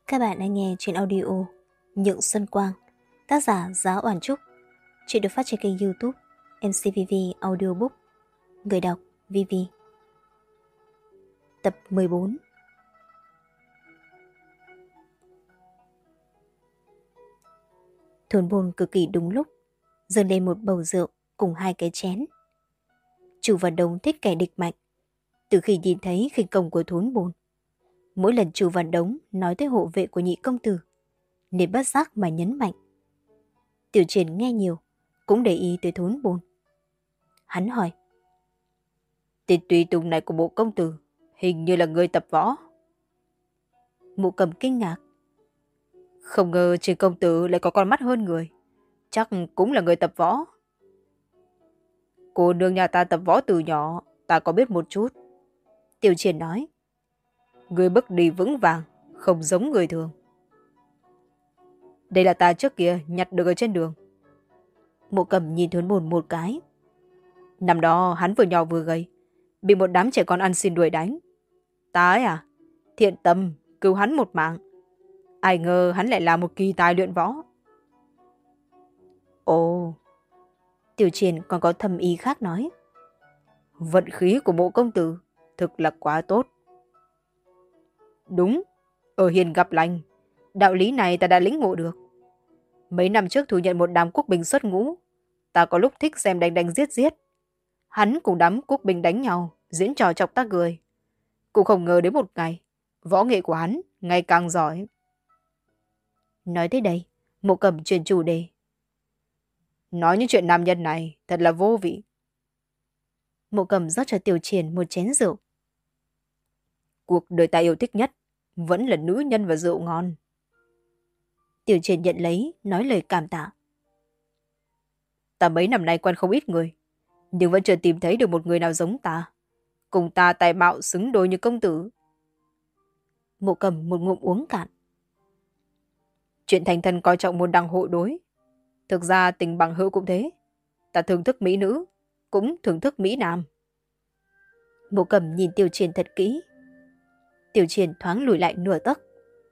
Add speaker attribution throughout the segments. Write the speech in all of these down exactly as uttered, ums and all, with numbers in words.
Speaker 1: Các bạn đang nghe chuyện audio Nhượng Xuân Quang, tác giả Giá Oản Trúc. Chuyện được phát trên kênh YouTube em xê vê vê Audiobook. Người đọc vê vê. Tập mười bốn. Thôn Bôn cực kỳ đúng lúc dâng lên một bầu rượu cùng hai cái chén. Chu Văn Đông thích kẻ địch mạnh. Từ khi nhìn thấy khinh công của Thốn Bôn, mỗi lần Chu Văn Đống nói tới hộ vệ của nhị công tử, nên bất giác mà nhấn mạnh. Tiểu Triển nghe nhiều, cũng để ý tới Thốn Bôn. Hắn hỏi: Tên tùy tùng này của bộ công tử hình như là người tập võ. Mộ Cầm kinh ngạc: Không ngờ trên công tử lại có con mắt hơn người, chắc cũng là người tập võ. Cô nương nhà ta tập võ từ nhỏ, ta có biết một chút. Tiểu Triển nói: Người bước đi vững vàng, không giống người thường. Đây là ta trước kia nhặt được ở trên đường. Mộ Cầm nhìn Thốn Bồn một cái. Năm đó hắn vừa nhỏ vừa gầy, bị một đám trẻ con ăn xin đuổi đánh. Ta ấy à, thiện tâm cứu hắn một mạng. Ai ngờ hắn lại là một kỳ tài luyện võ. Ồ, Tiểu Triển còn có thầm ý khác nói: Vận khí của Mộ công tử thực là quá tốt. Đúng, ở hiền gặp lành, đạo lý này ta đã lĩnh ngộ được. Mấy năm trước thu nhận một đám quốc binh xuất ngũ, ta có lúc thích xem đánh đánh giết giết. Hắn cùng đám quốc binh đánh nhau, diễn trò chọc ta cười. Cũng không ngờ đến một ngày, võ nghệ của hắn ngày càng giỏi. Nói tới đây, Mộ Cầm chuyển chủ đề. Nói những chuyện nam nhân này thật là vô vị. Mộ Cầm rót cho Tiểu Triển một chén rượu. Cuộc đời ta yêu thích nhất vẫn là nữ nhân và rượu ngon. Tiểu Triển nhận lấy, nói lời cảm tạ. Ta mấy năm nay quen không ít người, nhưng vẫn chưa tìm thấy được một người nào giống ta, cùng ta tài mạo xứng đôi như công tử. Mộ Cầm một ngụm uống cạn. Chuyện thành thân coi trọng môn đăng hộ đối. Thực ra tình bằng hữu cũng thế. Ta thưởng thức mỹ nữ, cũng thưởng thức mỹ nam. Mộ Cầm nhìn Tiểu Triển thật kỹ. Tiểu Triển thoáng lùi lại nửa tấc.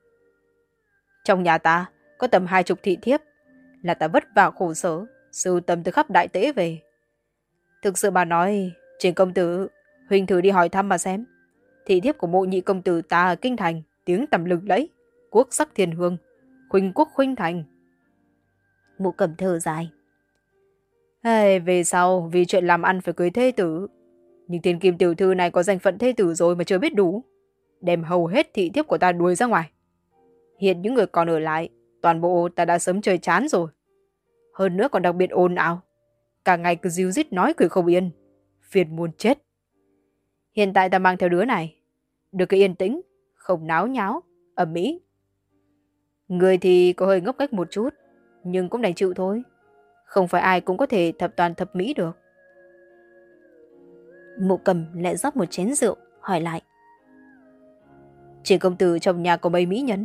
Speaker 1: Trong nhà ta có tầm hai chục thị thiếp, là ta vất vả khổ sở, sưu tầm từ khắp đại tế về. Thực sự mà nói, Triển công tử, huynh thử đi hỏi thăm mà xem. Thị thiếp của Mộ nhị công tử ta ở kinh thành, tiếng tầm lừng lẫy, quốc sắc thiên hương, khuynh quốc khuynh thành. Mộ Cầm thở dài. Hey, về sau, vì chuyện làm ăn phải cưới thê tử. Nhưng thiên kim tiểu thư này có danh phận thê tử rồi mà chưa biết đủ, đem hầu hết thị thiếp của ta đuổi ra ngoài. Hiện những người còn ở lại, toàn bộ ta đã sớm chơi chán rồi. Hơn nữa còn đặc biệt ồn ào, cả ngày cứ ríu rít nói cười không yên, phiền muốn chết. Hiện tại ta mang theo đứa này, được cái yên tĩnh, không náo nháo, ầm ĩ. Người thì có hơi ngốc nghếch một chút, nhưng cũng đành chịu thôi. Không phải ai cũng có thể thập toàn thập mỹ được. Mộ Cầm lại rót một chén rượu, hỏi lại. Triển công tử trong nhà có mấy mỹ nhân?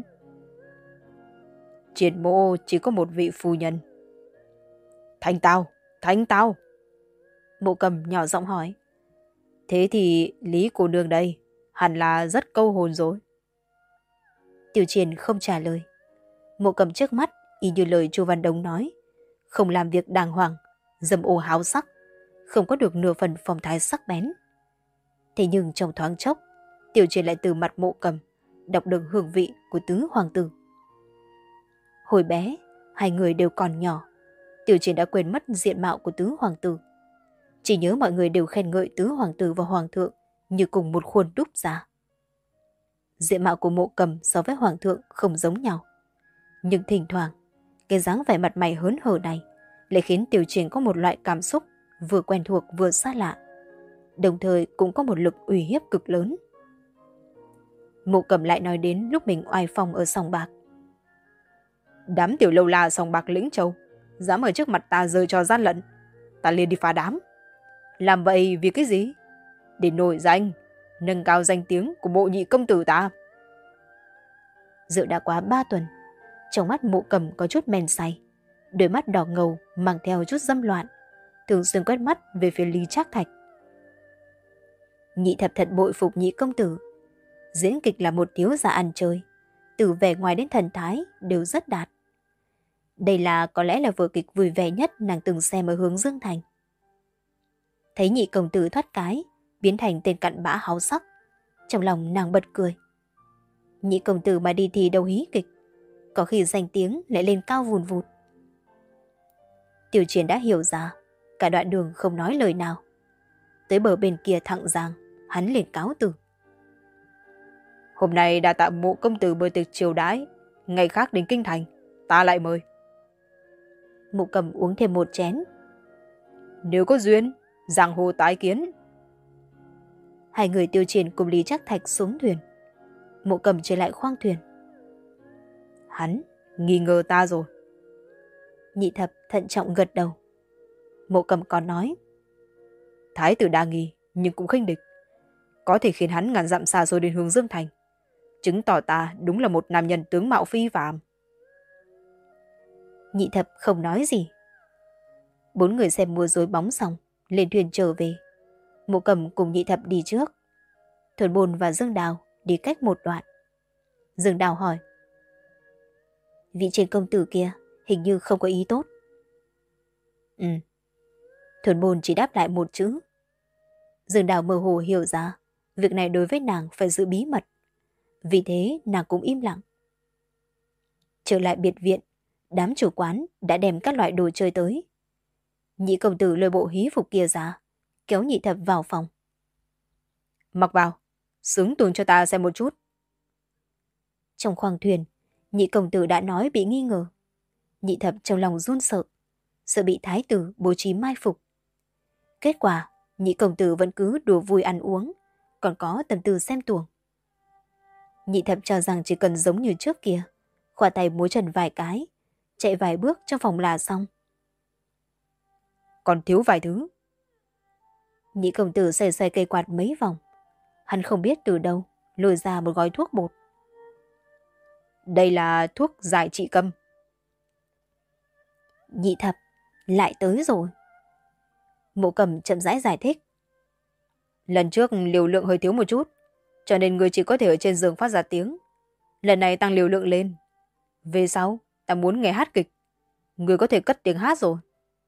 Speaker 1: Triển mộ chỉ có một vị phu nhân. Thanh tao, thanh tao. Mộ Cầm nhỏ giọng hỏi. Thế thì Lý cô nương đây hẳn là rất câu hồn rồi. Tiểu Triển không trả lời. Mộ Cầm trước mắt y như lời Chu Văn Đông nói, không làm việc đàng hoàng, dâm ô háo sắc, không có được nửa phần phong thái sắc bén. Thế nhưng trong thoáng chốc, Tiểu Triển lại từ mặt Mộ Cầm đọc được hương vị của tứ hoàng tử. Hồi bé, hai người đều còn nhỏ, Tiểu Triển đã quên mất diện mạo của tứ hoàng tử. Chỉ nhớ mọi người đều khen ngợi tứ hoàng tử và hoàng thượng như cùng một khuôn đúc ra. Diện mạo của Mộ Cầm so với hoàng thượng không giống nhau, nhưng thỉnh thoảng cái dáng vẻ mặt mày hớn hở này lại khiến Tiểu Triển có một loại cảm xúc vừa quen thuộc vừa xa lạ, đồng thời cũng có một lực uy hiếp cực lớn. Mộ Cầm lại nói đến lúc mình oai phong ở sòng bạc. Đám tiểu lâu la sòng bạc Lĩnh Châu dám ở trước mặt ta rơi cho gian lận, ta liền đi phá đám. Làm vậy vì cái gì? Để nổi danh, nâng cao danh tiếng của Mộ nhị công tử ta. Rượu đã quá ba tuần, trong mắt Mộ Cầm có chút men say, đôi mắt đỏ ngầu mang theo chút dâm loạn, thường xuyên quét mắt về phía Lý Trác Thạch. Nhị thập thật bội phục nhị công tử. Diễn kịch là một thiếu gia ăn chơi, từ vẻ ngoài đến thần thái đều rất đạt. Đây là có lẽ là vở kịch vui vẻ nhất nàng từng xem ở Hướng Dương Thành. Thấy nhị công tử thoát cái, biến thành tên cặn bã háo sắc, trong lòng nàng bật cười. Nhị công tử mà đi thi đâu hí kịch, có khi danh tiếng lại lên cao vùn vụt. Tiểu Chiến đã hiểu ra, cả đoạn đường không nói lời nào. Tới bờ bên kia thẳng Giang, hắn liền cáo từ. Hôm nay đã tạm Mộ công tử bữa tiệc chiều đãi, ngày khác đến kinh thành, ta lại mời. Mộ Cầm uống thêm một chén. Nếu có duyên, giang hồ tái kiến. Hai người Tiêu Chiến cùng Lý Trác Thạch xuống thuyền. Mộ Cầm trở lại khoang thuyền. Hắn nghi ngờ ta rồi. Nhị Thập thận trọng gật đầu. Mộ Cầm còn nói, thái tử đa nghi nhưng cũng khinh địch, có thể khiến hắn ngàn dặm xa xôi đến Hướng Dương Thành, chứng tỏ ta đúng là một nam nhân tướng mạo phi phàm. Nhị Thập không nói gì. Bốn người xem múa rối bóng xong, lên thuyền trở về. Mộ Cầm cùng Nhị Thập đi trước. Thuần Bồn và Dương Đào đi cách một đoạn. Dương Đào hỏi, vị trên công tử kia hình như không có ý tốt. Ừ. Thuần Bồn chỉ đáp lại một chữ. Dương Đào mơ hồ hiểu ra việc này đối với nàng phải giữ bí mật. Vì thế nàng cũng im lặng. Trở lại biệt viện, đám chủ quán đã đem các loại đồ chơi tới. Nhị công tử lôi bộ hí phục kia ra, kéo Nhị Thập vào phòng. Mặc vào, xứng tuồng cho ta xem một chút. Trong khoang thuyền, nhị công tử đã nói bị nghi ngờ. Nhị Thập trong lòng run sợ, sợ bị thái tử bố trí mai phục. Kết quả, nhị công tử vẫn cứ đùa vui ăn uống, còn có tâm tư xem tuồng. Nhị Thập cho rằng chỉ cần giống như trước kia, khoa tay múa chân vài cái, chạy vài bước trong phòng là xong. Còn thiếu vài thứ. Nhị công tử xoay xoay cây quạt mấy vòng. Hắn không biết từ đâu lôi ra một gói thuốc bột. Đây là thuốc giải trị câm. Nhị Thập lại tới rồi. Mộ Cầm chậm rãi giải thích. Lần trước liều lượng hơi thiếu một chút, cho nên người chỉ có thể ở trên giường phát ra tiếng. Lần này tăng liều lượng lên. Về sau, ta muốn nghe hát kịch. Người có thể cất tiếng hát rồi.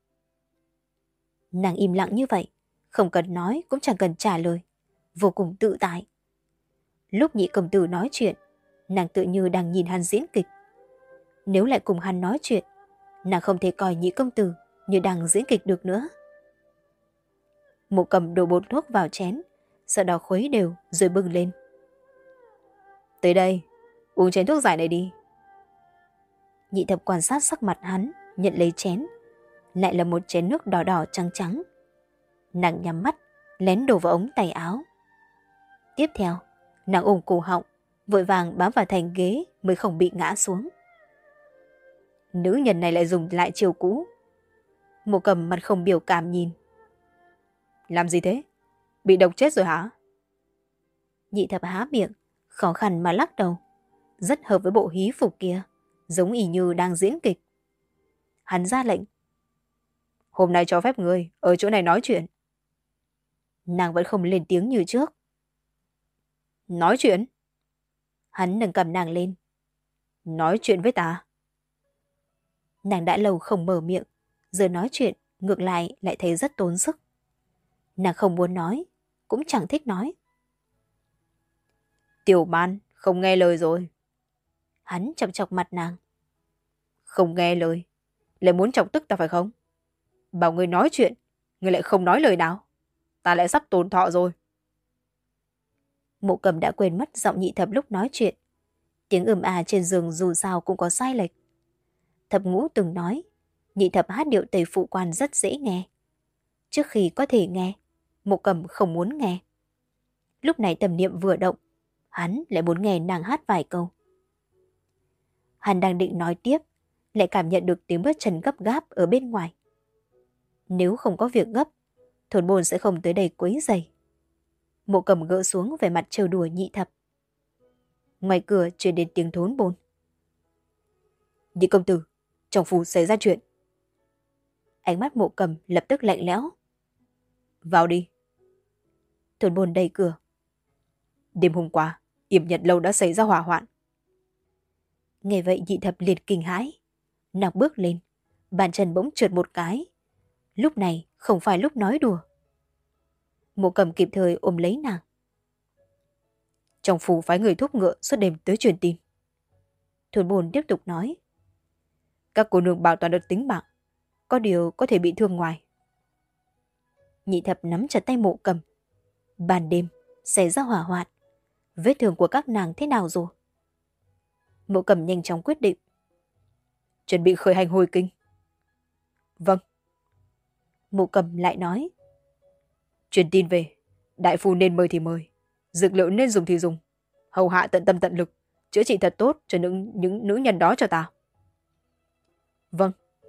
Speaker 1: Nàng im lặng như vậy, không cần nói cũng chẳng cần trả lời. Vô cùng tự tại. Lúc nhị công tử nói chuyện, nàng tự như đang nhìn hắn diễn kịch. Nếu lại cùng hắn nói chuyện, nàng không thể coi nhị công tử như đang diễn kịch được nữa. Mộ Cầm đổ bột thuốc vào chén, sau đó khuấy đều rồi bưng lên. Tới đây, uống chén thuốc giải này đi. Nhị Thập quan sát sắc mặt hắn, nhận lấy chén. Lại là một chén nước đỏ đỏ trắng trắng. Nàng nhắm mắt, lén đổ vào ống tay áo. Tiếp theo, nàng ôm cổ họng, vội vàng bám vào thành ghế mới không bị ngã xuống. Nữ nhân này lại dùng lại chiều cũ. Mộ Cầm mặt không biểu cảm nhìn. Làm gì thế? Bị độc chết rồi hả? Nhị Thập há miệng, khó khăn mà lắc đầu. Rất hợp với bộ hí phục kia, giống y như đang diễn kịch. Hắn ra lệnh. Hôm nay cho phép người ở chỗ này nói chuyện. Nàng vẫn không lên tiếng như trước. Nói chuyện? Hắn nâng cầm nàng lên. Nói chuyện với ta. Nàng đã lâu không mở miệng, giờ nói chuyện ngược lại lại thấy rất tốn sức. Nàng không muốn nói, cũng chẳng thích nói. Tiểu Man không nghe lời rồi. Hắn chọc chọc mặt nàng. Không nghe lời, lại muốn chọc tức ta phải không? Bảo người nói chuyện, người lại không nói lời nào. Ta lại sắp tổn thọ rồi. Mộ Cầm đã quên mất giọng Nhị Thập lúc nói chuyện. Tiếng ừm à trên giường dù sao cũng có sai lệch. Thập Ngũ từng nói, Nhị Thập hát điệu Tây Phụ Quan rất dễ nghe. Trước khi có thể nghe, Mộ Cầm không muốn nghe. Lúc này tâm niệm vừa động, hắn lại muốn nghe nàng hát vài câu. Hắn đang định nói tiếp, lại cảm nhận được tiếng bước chân gấp gáp ở bên ngoài. Nếu không có việc gấp, Thuần Bồn sẽ không tới đây quấy rầy. Mộ Cầm gỡ xuống vẻ mặt trêu đùa Nhị Thập. Ngoài cửa truyền đến tiếng Thốn Bồn. Nhị công tử, trong phủ xảy ra chuyện. Ánh mắt Mộ Cầm lập tức lạnh lẽo. Vào đi. Thuần Bồn đẩy cửa. Đêm hôm qua, Yểm Nhật lâu đã xảy ra hỏa hoạn. Nghe vậy nhị thập liền kinh hãi. Nàng bước lên, bàn chân bỗng trượt một cái. Lúc này không phải lúc nói đùa. Mộ Cầm kịp thời ôm lấy nàng. Trong phủ phái người thúc ngựa suốt đêm tới truyền tin. Thuần Bồn tiếp tục nói. Các cô nương bảo toàn được tính mạng, có điều có thể bị thương ngoài. Nhị thập nắm chặt tay Mộ Cầm. Ban đêm xảy ra hỏa hoạn, vết thương của các nàng thế nào rồi? Mộ Cầm nhanh chóng quyết định. Chuẩn bị khởi hành hồi kinh. Vâng. Mộ Cầm lại nói. Truyền tin về, đại phu nên mời thì mời, dược liệu nên dùng thì dùng, hầu hạ tận tâm tận lực, chữa trị thật tốt cho những, những nữ nhân đó cho ta. Vâng.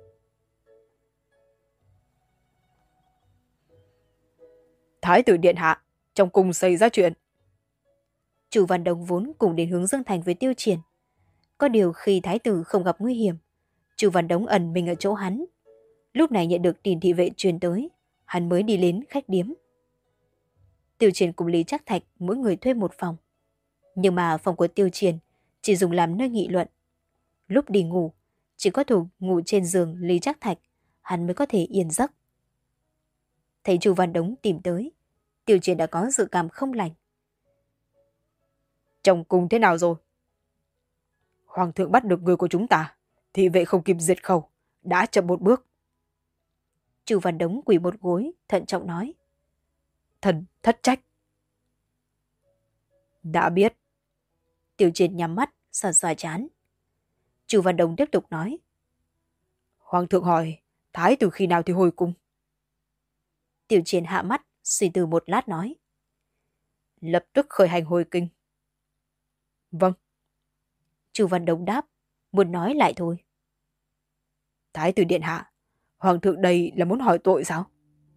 Speaker 1: Thái tử điện hạ, trong cung xảy ra chuyện. Chu Văn Đồng vốn cùng đến hướng Dương Thành với Tiêu Triển. Có điều khi thái tử không gặp nguy hiểm, Chu Văn Đống ẩn mình ở chỗ hắn. Lúc này nhận được tin thị vệ truyền tới, hắn mới đi đến khách điếm. Tiêu Triển cùng Lý Trác Thạch mỗi người thuê một phòng. Nhưng mà phòng của Tiêu Triển chỉ dùng làm nơi nghị luận. Lúc đi ngủ, chỉ có thủ ngủ trên giường Lý Trác Thạch, hắn mới có thể yên giấc. Thấy Chu Văn Đống tìm tới, Tiêu Triển đã có dự cảm không lành. Trong cung thế nào rồi? Hoàng thượng bắt được người của chúng ta, thị vệ không kịp diệt khẩu, đã chậm một bước. Chu Văn Đống quỳ một gối, thận trọng nói. Thần thất trách. Đã biết. Tiêu Triển nhắm mắt, sờ sờ chán. Chu Văn Đống tiếp tục nói. Hoàng thượng hỏi, thái tử khi nào thì hồi cung? Tiêu Triển hạ mắt, suy tư một lát nói. Lập tức khởi hành hồi kinh. Vâng. Chu Văn Đống đáp, muốn nói lại thôi. Thái tử điện hạ, hoàng thượng đây là muốn hỏi tội sao?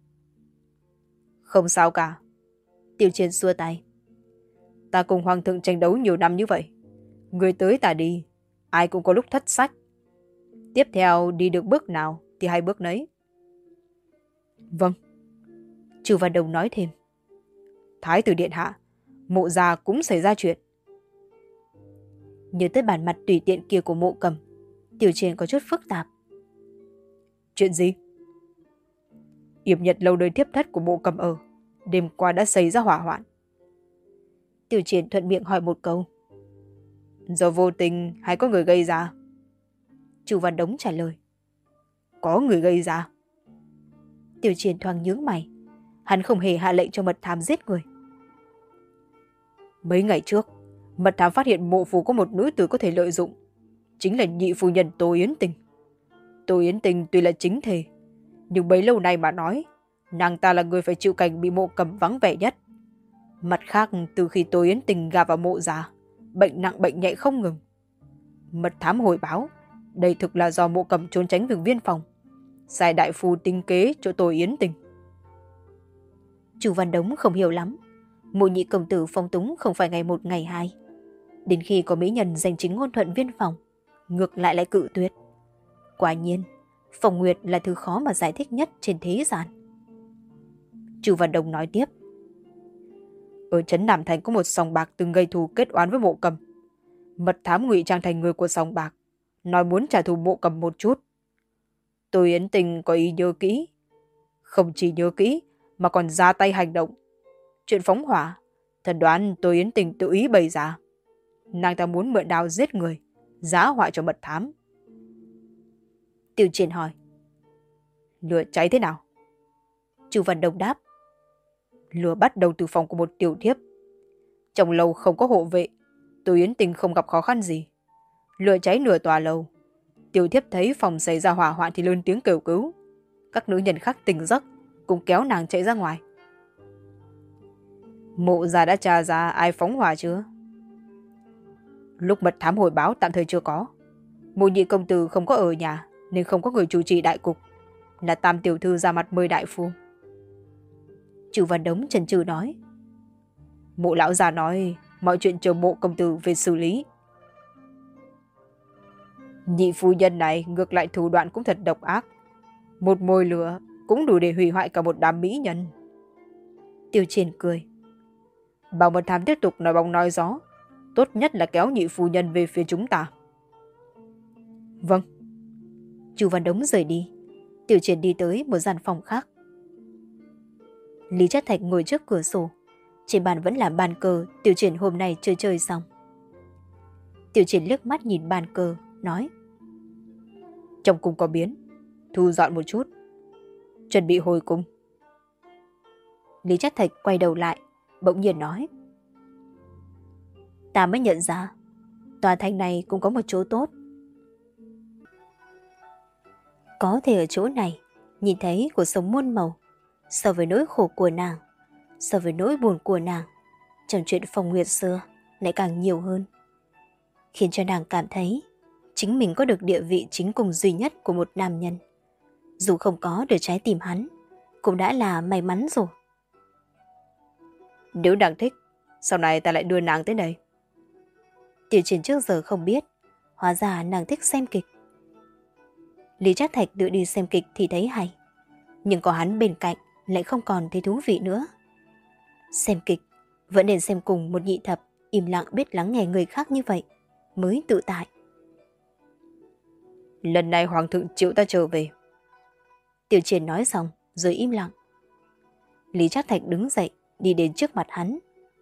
Speaker 1: Không sao cả. Tiêu Triển xua tay. Ta cùng hoàng thượng tranh đấu nhiều năm như vậy. Người tới ta đi, ai cũng có lúc thất sách. Tiếp theo đi được bước nào thì hai bước nấy. Vâng. Chu Văn Đồng nói thêm. Thái tử điện hạ, Mộ gia cũng xảy ra chuyện. Nhớ tới bản mặt tùy tiện kia của Mộ Cầm, Tiêu Triển có chút phức tạp. Chuyện gì? Yểm Nhật lâu nơi tiếp thất của Mộ Cầm ở, đêm qua đã xảy ra hỏa hoạn. Tiêu Triển thuận miệng hỏi một câu. Do vô tình hay có người gây ra? Chu Văn Đống trả lời. Có người gây ra. Tiêu Triển thoáng nhướng mày. Hắn không hề hạ lệnh cho mật thám giết người. Mấy ngày trước, mật thám phát hiện mộ phủ có một nữ tử có thể lợi dụng. Chính là nhị phu nhân Tô Yến Tình. Tô Yến Tình tuy là chính thể, nhưng bấy lâu nay mà nói, nàng ta là người phải chịu cảnh bị Mộ Cầm vắng vẻ nhất. Mặt khác, từ khi Tô Yến Tình gà vào Mộ gia, bệnh nặng bệnh nhẹ không ngừng. Mật thám hồi báo, đây thực là do Mộ Cầm trốn tránh việc viên phòng, sai đại phu tinh kế cho Tô Yến Tình. Chu Văn Đống không hiểu lắm. Mộ nhị công tử phong túng không phải ngày một ngày hai. Đến khi có mỹ nhân giành chính ngôn thuận viên phòng, ngược lại lại cự tuyệt. Quả nhiên, Phong Nguyệt là thứ khó mà giải thích nhất trên thế gian. Chu Văn Đồng nói tiếp. Ở trấn Nam Thành có một sòng bạc từng gây thù kết oán với Mộ Cầm. Mật thám ngụy trang thành người của sòng bạc, nói muốn trả thù Mộ Cầm một chút. Tô Yến Tình có ý nhớ kỹ. Không chỉ nhớ kỹ, mà còn ra tay hành động. Chuyện phóng hỏa, thần đoán Tô Yến Tình tự ý bày ra. Nàng ta muốn mượn đao giết người, giá họa cho mật thám. Tiêu Triển hỏi. Lửa cháy thế nào? Chu Văn Đồng đáp. Lửa bắt đầu từ phòng của một tiểu thiếp. Trong lầu không có hộ vệ, Tô Yến Tình không gặp khó khăn gì. Lửa cháy nửa tòa lầu. Tiểu thiếp thấy phòng xảy ra hỏa hoạn thì lớn tiếng kêu cứu. Các nữ nhân khác tỉnh giấc, cùng kéo nàng chạy ra ngoài. Mộ gia đã tra ra ai phóng hỏa chưa? Lúc mật thám hồi báo tạm thời chưa có. Mộ nhị công tử không có ở nhà, nên không có người chủ trì đại cục. Là Tam tiểu thư ra mặt mời đại phu. Chu Văn Đống chần chừ nói. Mộ lão già nói mọi chuyện chờ Mộ công tử về xử lý. Nhị phu nhân này ngược lại thủ đoạn cũng thật độc ác. Một mồi lửa cũng đủ để hủy hoại cả một đám mỹ nhân. Tiêu Triển cười. Bảo mật thám tiếp tục nói bóng nói gió, tốt nhất là kéo nhị phu nhân về phía chúng ta.
Speaker 2: Vâng.
Speaker 1: Chu Văn Đống rời đi. Tiểu Triển đi tới một gian phòng khác. Lý Trác Thạch ngồi trước cửa sổ. Trên bàn vẫn là bàn cờ Tiểu Triển hôm nay chơi chơi xong. Tiểu Triển liếc mắt nhìn bàn cờ, nói:
Speaker 2: Trong cung có biến, thu dọn một chút, chuẩn bị hồi cung.
Speaker 1: Lý Trác Thạch quay đầu lại, bỗng nhiên nói: Ta mới nhận ra, tòa thành này cũng có một chỗ tốt. Có thể ở chỗ này nhìn thấy cuộc sống muôn màu. So với nỗi khổ của nàng, so với nỗi buồn của nàng, trong chuyện Phong Nguyệt xưa lại càng nhiều hơn, khiến cho nàng cảm thấy chính mình có được địa vị chính cùng duy nhất của một nam nhân. Dù không có được trái tim hắn, cũng đã là may mắn rồi.
Speaker 2: Nếu nàng thích, sau này ta lại đưa nàng tới đây.
Speaker 1: Tiểu Triển trước giờ không biết, hóa ra nàng thích xem kịch. Lý Trác Thạch tự đi xem kịch thì thấy hay, nhưng có hắn bên cạnh lại không còn thấy thú vị nữa. Xem kịch vẫn nên xem cùng một nhị thập im lặng biết lắng nghe người khác như vậy mới tự tại.
Speaker 2: Lần này hoàng thượng chịu ta trở về.
Speaker 1: Tiểu Triển nói xong rồi im lặng. Lý Trác Thạch đứng dậy đi đến trước mặt hắn.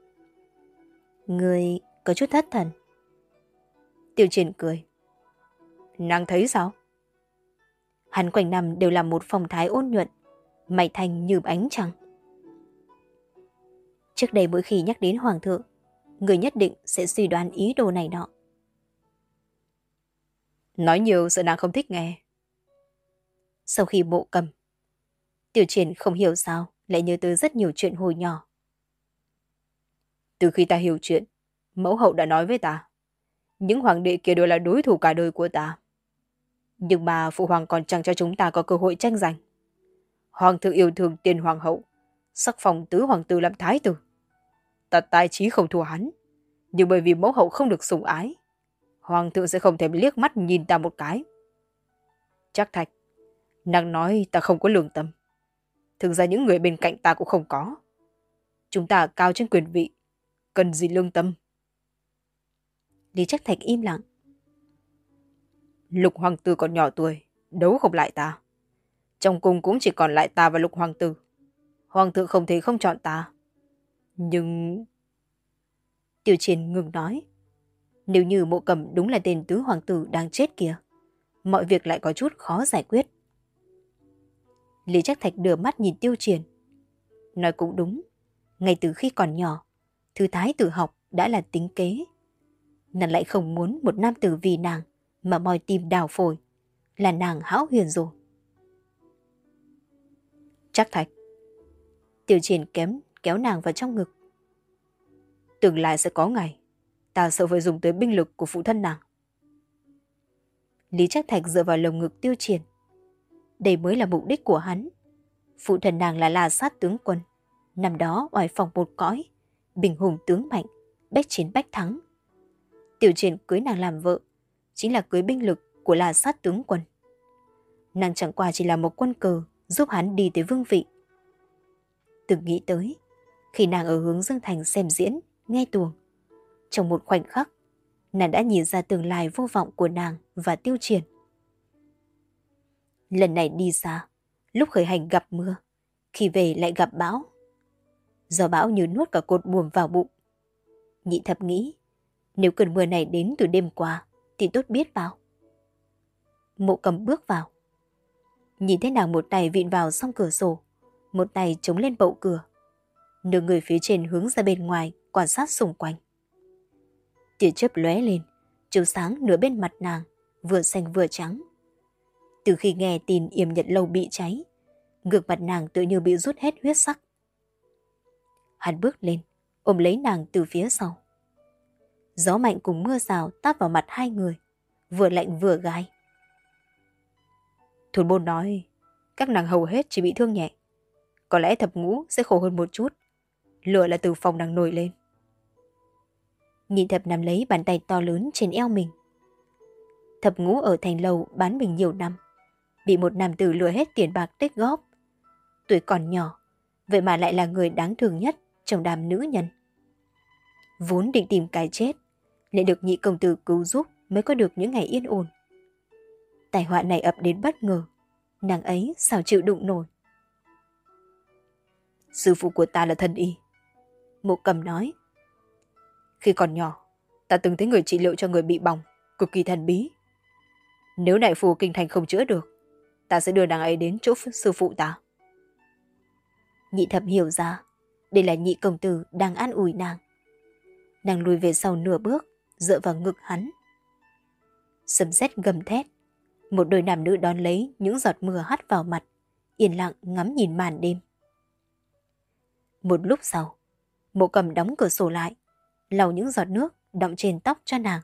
Speaker 1: Người có chút thất thần. Tiểu Triển cười.
Speaker 2: Nàng thấy sao?
Speaker 1: Hắn quanh năm đều là một phong thái ôn nhuận, mày thanh như ánh trăng. Trước đây mỗi khi nhắc đến hoàng thượng, người nhất định sẽ suy đoán ý đồ này nọ.
Speaker 2: Nói nhiều sợ nàng không thích nghe.
Speaker 1: Sau khi Mộ Cầm, Tiểu Triển không hiểu sao lại nhớ tới rất nhiều chuyện hồi nhỏ.
Speaker 2: Từ khi ta hiểu chuyện, mẫu hậu đã nói với ta, những hoàng đệ kia đều là đối thủ cả đời của ta. Nhưng mà phụ hoàng còn chẳng cho chúng ta có cơ hội tranh giành. Hoàng thượng yêu thương tiền hoàng hậu, sắc phong tứ hoàng tử làm thái tử. Ta tài trí không thua hắn, nhưng bởi vì mẫu hậu không được sủng ái, hoàng thượng sẽ không thèm liếc mắt nhìn ta một cái. Trác Thạch, nàng nói ta không có lương tâm. Thực ra những người bên cạnh ta cũng không có. Chúng ta cao trên quyền vị, cần gì lương tâm?
Speaker 1: Lý Trác Thạch im lặng.
Speaker 2: Lục hoàng tử còn nhỏ tuổi, đấu không lại ta. Trong cung cũng chỉ còn lại ta và Lục hoàng tử. Hoàng thượng không thể không chọn ta. Nhưng...
Speaker 1: Tiểu Triển ngừng nói. Nếu như Mộ Cầm đúng là tên tứ hoàng tử đang chết kia, mọi việc lại có chút khó giải quyết. Lý Trác Thạch đưa mắt nhìn Tiêu Triển. Nói cũng đúng, ngay từ khi còn nhỏ, thư thái tử học đã là tính kế. Nàng lại không muốn một nam tử vì nàng mà moi tim đào phổi, là nàng hão huyền rồi.
Speaker 2: Trác Thạch.
Speaker 1: Tiểu Triển kém kéo nàng vào trong ngực.
Speaker 2: Tương lai sẽ có ngày, ta sợ phải dùng tới binh lực của phụ thân nàng.
Speaker 1: Lý Trác Thạch dựa vào lồng ngực Tiêu Triển. Đây mới là mục đích của hắn. Phụ thân nàng là La Sát tướng quân, năm đó oai phong một cõi, bình hùng tướng mạnh, bách chiến bách thắng. Tiểu Triển cưới nàng làm vợ, chính là cưới binh lực của La Sát tướng quân. Nàng chẳng qua chỉ là một quân cờ giúp hắn đi tới vương vị. Từng nghĩ tới, khi nàng ở hướng Dương Thành xem diễn, nghe tuồng, trong một khoảnh khắc, nàng đã nhìn ra tương lai vô vọng của nàng và Tiêu Triển. Lần này đi xa, lúc khởi hành gặp mưa, khi về lại gặp bão. Gió bão như nuốt cả cột buồm vào bụng. Nhị thập nghĩ, nếu cơn mưa này đến từ đêm qua, thì tốt biết bao. Mộ Cầm bước vào. Nhìn thấy nàng một tay vịn vào song cửa sổ, một tay chống lên bậu cửa, nửa người phía trên hướng ra bên ngoài quan sát xung quanh. Tia chớp lóe lên, chiếu sáng nửa bên mặt nàng, vừa xanh vừa trắng. Từ khi nghe tin Yểm Nhật Lâu bị cháy, ngược mặt nàng tự như bị rút hết huyết sắc. Hắn bước lên, ôm lấy nàng từ phía sau. Gió mạnh cùng mưa rào táp vào mặt hai người, vừa lạnh vừa gai.
Speaker 2: Thôn Bôn nói, các nàng hầu hết chỉ bị thương nhẹ. Có lẽ thập ngũ sẽ khổ hơn một chút. Lửa là từ phòng nàng nổi lên.
Speaker 1: Nhị thập nắm lấy bàn tay to lớn trên eo mình. Thập ngũ ở thành lầu bán mình nhiều năm, bị một nam tử lừa hết tiền bạc tích góp. Tuổi còn nhỏ, vậy mà lại là người đáng thương nhất trong đám nữ nhân. Vốn định tìm cái chết, lại được nhị công tử cứu giúp mới có được những ngày yên ổn.
Speaker 2: Tai họa này ập đến bất ngờ, nàng ấy sao chịu đựng nổi. Sư phụ của ta là thần y, Mộ Cầm nói. Khi còn nhỏ, ta từng thấy người trị liệu cho người bị bỏng, cực kỳ thần bí. Nếu đại phu kinh thành không chữa được, ta sẽ đưa nàng ấy đến chỗ sư phụ ta. Nhị thập hiểu ra, đây là nhị công tử đang an ủi nàng. Nàng lùi về sau nửa bước, dựa vào ngực hắn. Sấm sét gầm thét, một đôi nam nữ đón lấy những giọt mưa hắt vào mặt, yên lặng ngắm nhìn màn đêm. Một lúc sau, Mộ Cầm đóng cửa sổ lại, lau những giọt nước đọng trên tóc cho nàng.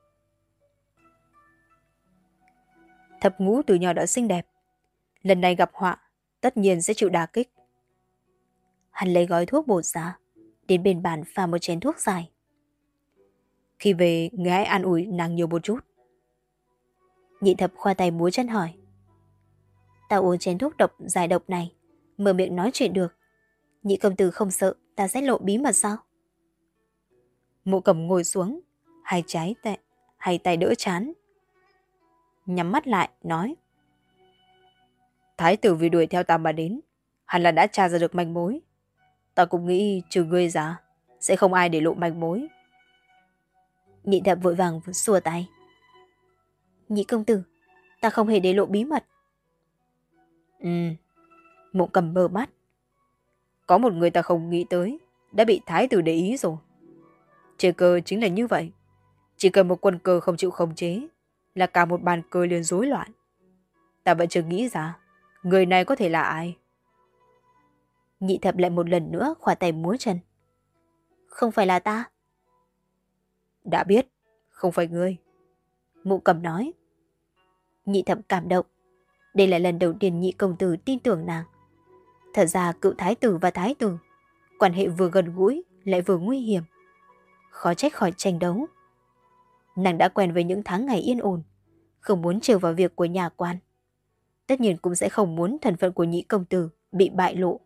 Speaker 2: Thập Ngũ từ nhỏ đã xinh đẹp, lần này gặp họa, tất nhiên sẽ chịu đả kích. Hắn lấy gói thuốc bột ra, đến bên bàn pha một chén thuốc dài. Khi về, người hãy an ủi nàng nhiều một chút. Nhị thập khoa tay múa chân hỏi. Ta uống chén thuốc độc giải độc này, mở miệng nói chuyện được. Nhị công tử không sợ ta sẽ lộ bí mật sao? Mộ Cầm ngồi xuống, hai trái tay, hai tay đỡ chán. Nhắm mắt lại, nói. Thái tử vì đuổi theo ta mà đến, hẳn là đã tra ra được manh mối. Ta cũng nghĩ trừ ngươi ra, sẽ không ai để lộ manh mối. Nhị thập vội vàng xua tay. Nhị công tử, ta không hề để lộ bí mật. Ừ, Mộ Cầm mờ mắt. Có một người ta không nghĩ tới, đã bị thái tử để ý rồi. Chơi cờ chính là như vậy. Chỉ cần một quân cờ không chịu khống chế, là cả một bàn cờ liền rối loạn. Ta vẫn chưa nghĩ ra, người này có thể là ai. Nhị thập lại một lần nữa khỏa tay múa chân. Không phải là ta. Đã biết, không phải ngươi. Mộ Cầm nói. Nhị thập cảm động. Đây là lần đầu tiên nhị công tử tin tưởng nàng. Thật ra cựu thái tử và thái tử, quan hệ vừa gần gũi lại vừa nguy hiểm. Khó trách khỏi tranh đấu. Nàng đã quen với những tháng ngày yên ổn, không muốn trêu vào việc của nhà quan. Tất nhiên cũng sẽ không muốn thân phận của nhị công tử bị bại lộ.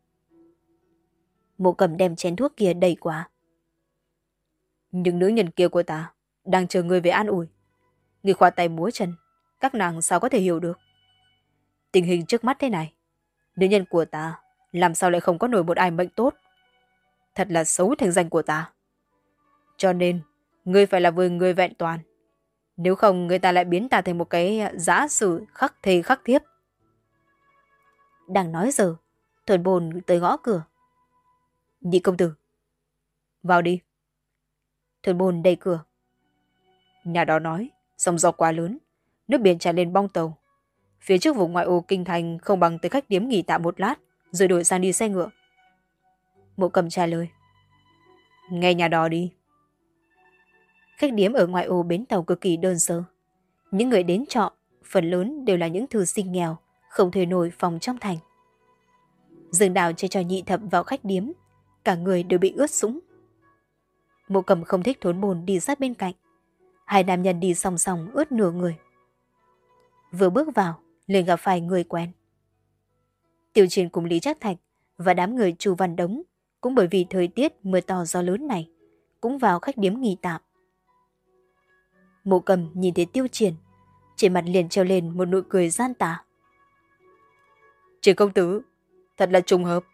Speaker 2: Mộ Cầm đem chén thuốc kia đầy quá. Những nữ nhân kia của ta đang chờ người về an ủi. Người khoa tay múa chân, các nàng sao có thể hiểu được. Tình hình trước mắt thế này, nữ nhân của ta làm sao lại không có nổi một ai mệnh tốt. Thật là xấu thành danh của ta. Cho nên, ngươi phải là vừa người vẹn toàn. Nếu không, người ta lại biến ta thành một cái dã sử khắc thề khắc thiếp. Đang nói giờ, Thuần Bồn tới gõ cửa. Nhị công tử. Vào đi. Thuần Bồn đẩy cửa. Nhà đó nói, sóng gió quá lớn, nước biển tràn lên bong tàu. Phía trước vùng ngoại ô kinh thành không bằng tới khách điếm nghỉ tạm một lát, rồi đổi sang đi xe ngựa. Mộ Cầm trả lời. Nghe nhà đó đi. Khách điếm ở ngoại ô bến tàu cực kỳ đơn sơ. Những người đến trọ, phần lớn đều là những thư sinh nghèo, không thuê nổi phòng trong thành. Dương Đào chơi cho nhị thập vào khách điếm, cả người đều bị ướt sũng. Mộ Cầm không thích Thốn Bồn đi sát bên cạnh. Hai nam nhân đi song song ướt nửa người. Vừa bước vào, liền gặp phải người quen. Tiểu Truyền cùng Lý Trác Thạch và đám người Chu Văn Đống cũng bởi vì thời tiết mưa to gió lớn này, cũng vào khách điếm nghỉ tạm. Mộ Cầm nhìn thấy Tiêu Triển, trên mặt liền treo lên một nụ cười gian tà. Triển công tử, thật là trùng hợp.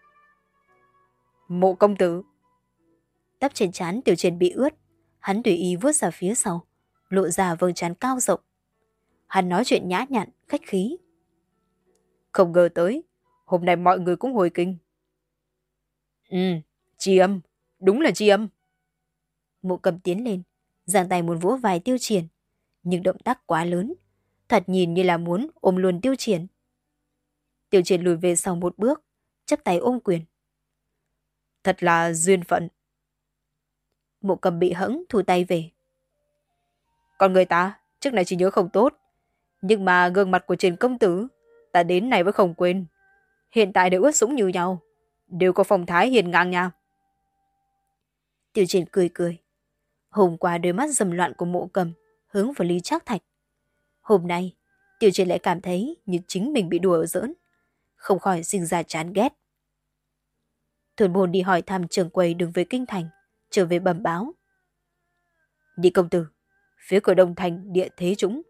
Speaker 2: Mộ công tử. Tóc trên trán Tiểu Triển bị ướt, hắn tùy ý vuốt ra phía sau, lộ ra vầng trán cao rộng. Hắn nói chuyện nhã nhặn, khách khí. Không ngờ tới, hôm nay mọi người cũng hồi kinh. Ừ, tri âm, đúng là tri âm. Mộ Cầm tiến lên, giang tay muốn vỗ vai Tiêu Triển, nhưng động tác quá lớn, thật nhìn như là muốn ôm luôn Tiêu Triển. Tiêu Triển lùi về sau một bước, chắp tay ôm quyền. Thật là duyên phận. Mộ Cầm bị hẫng thu tay về. Còn người ta, trước này chỉ nhớ không tốt, nhưng mà gương mặt của Triển công tử, ta đến này vẫn không quên. Hiện tại đều ướt sũng như nhau, đều có phong thái hiền ngang nha. Tiêu Triển cười cười. Hôm qua đôi mắt dầm loạn của Mộ Cầm hướng vào Lý Trác Thạch. Hôm nay, Tiêu Triển lại cảm thấy như chính mình bị đùa giỡn, không khỏi sinh ra chán ghét. Thuần Bồn đi hỏi thăm trưởng quầy đường về kinh thành, trở về bẩm báo. Nhị công tử, phía cửa đông thành địa thế trũng,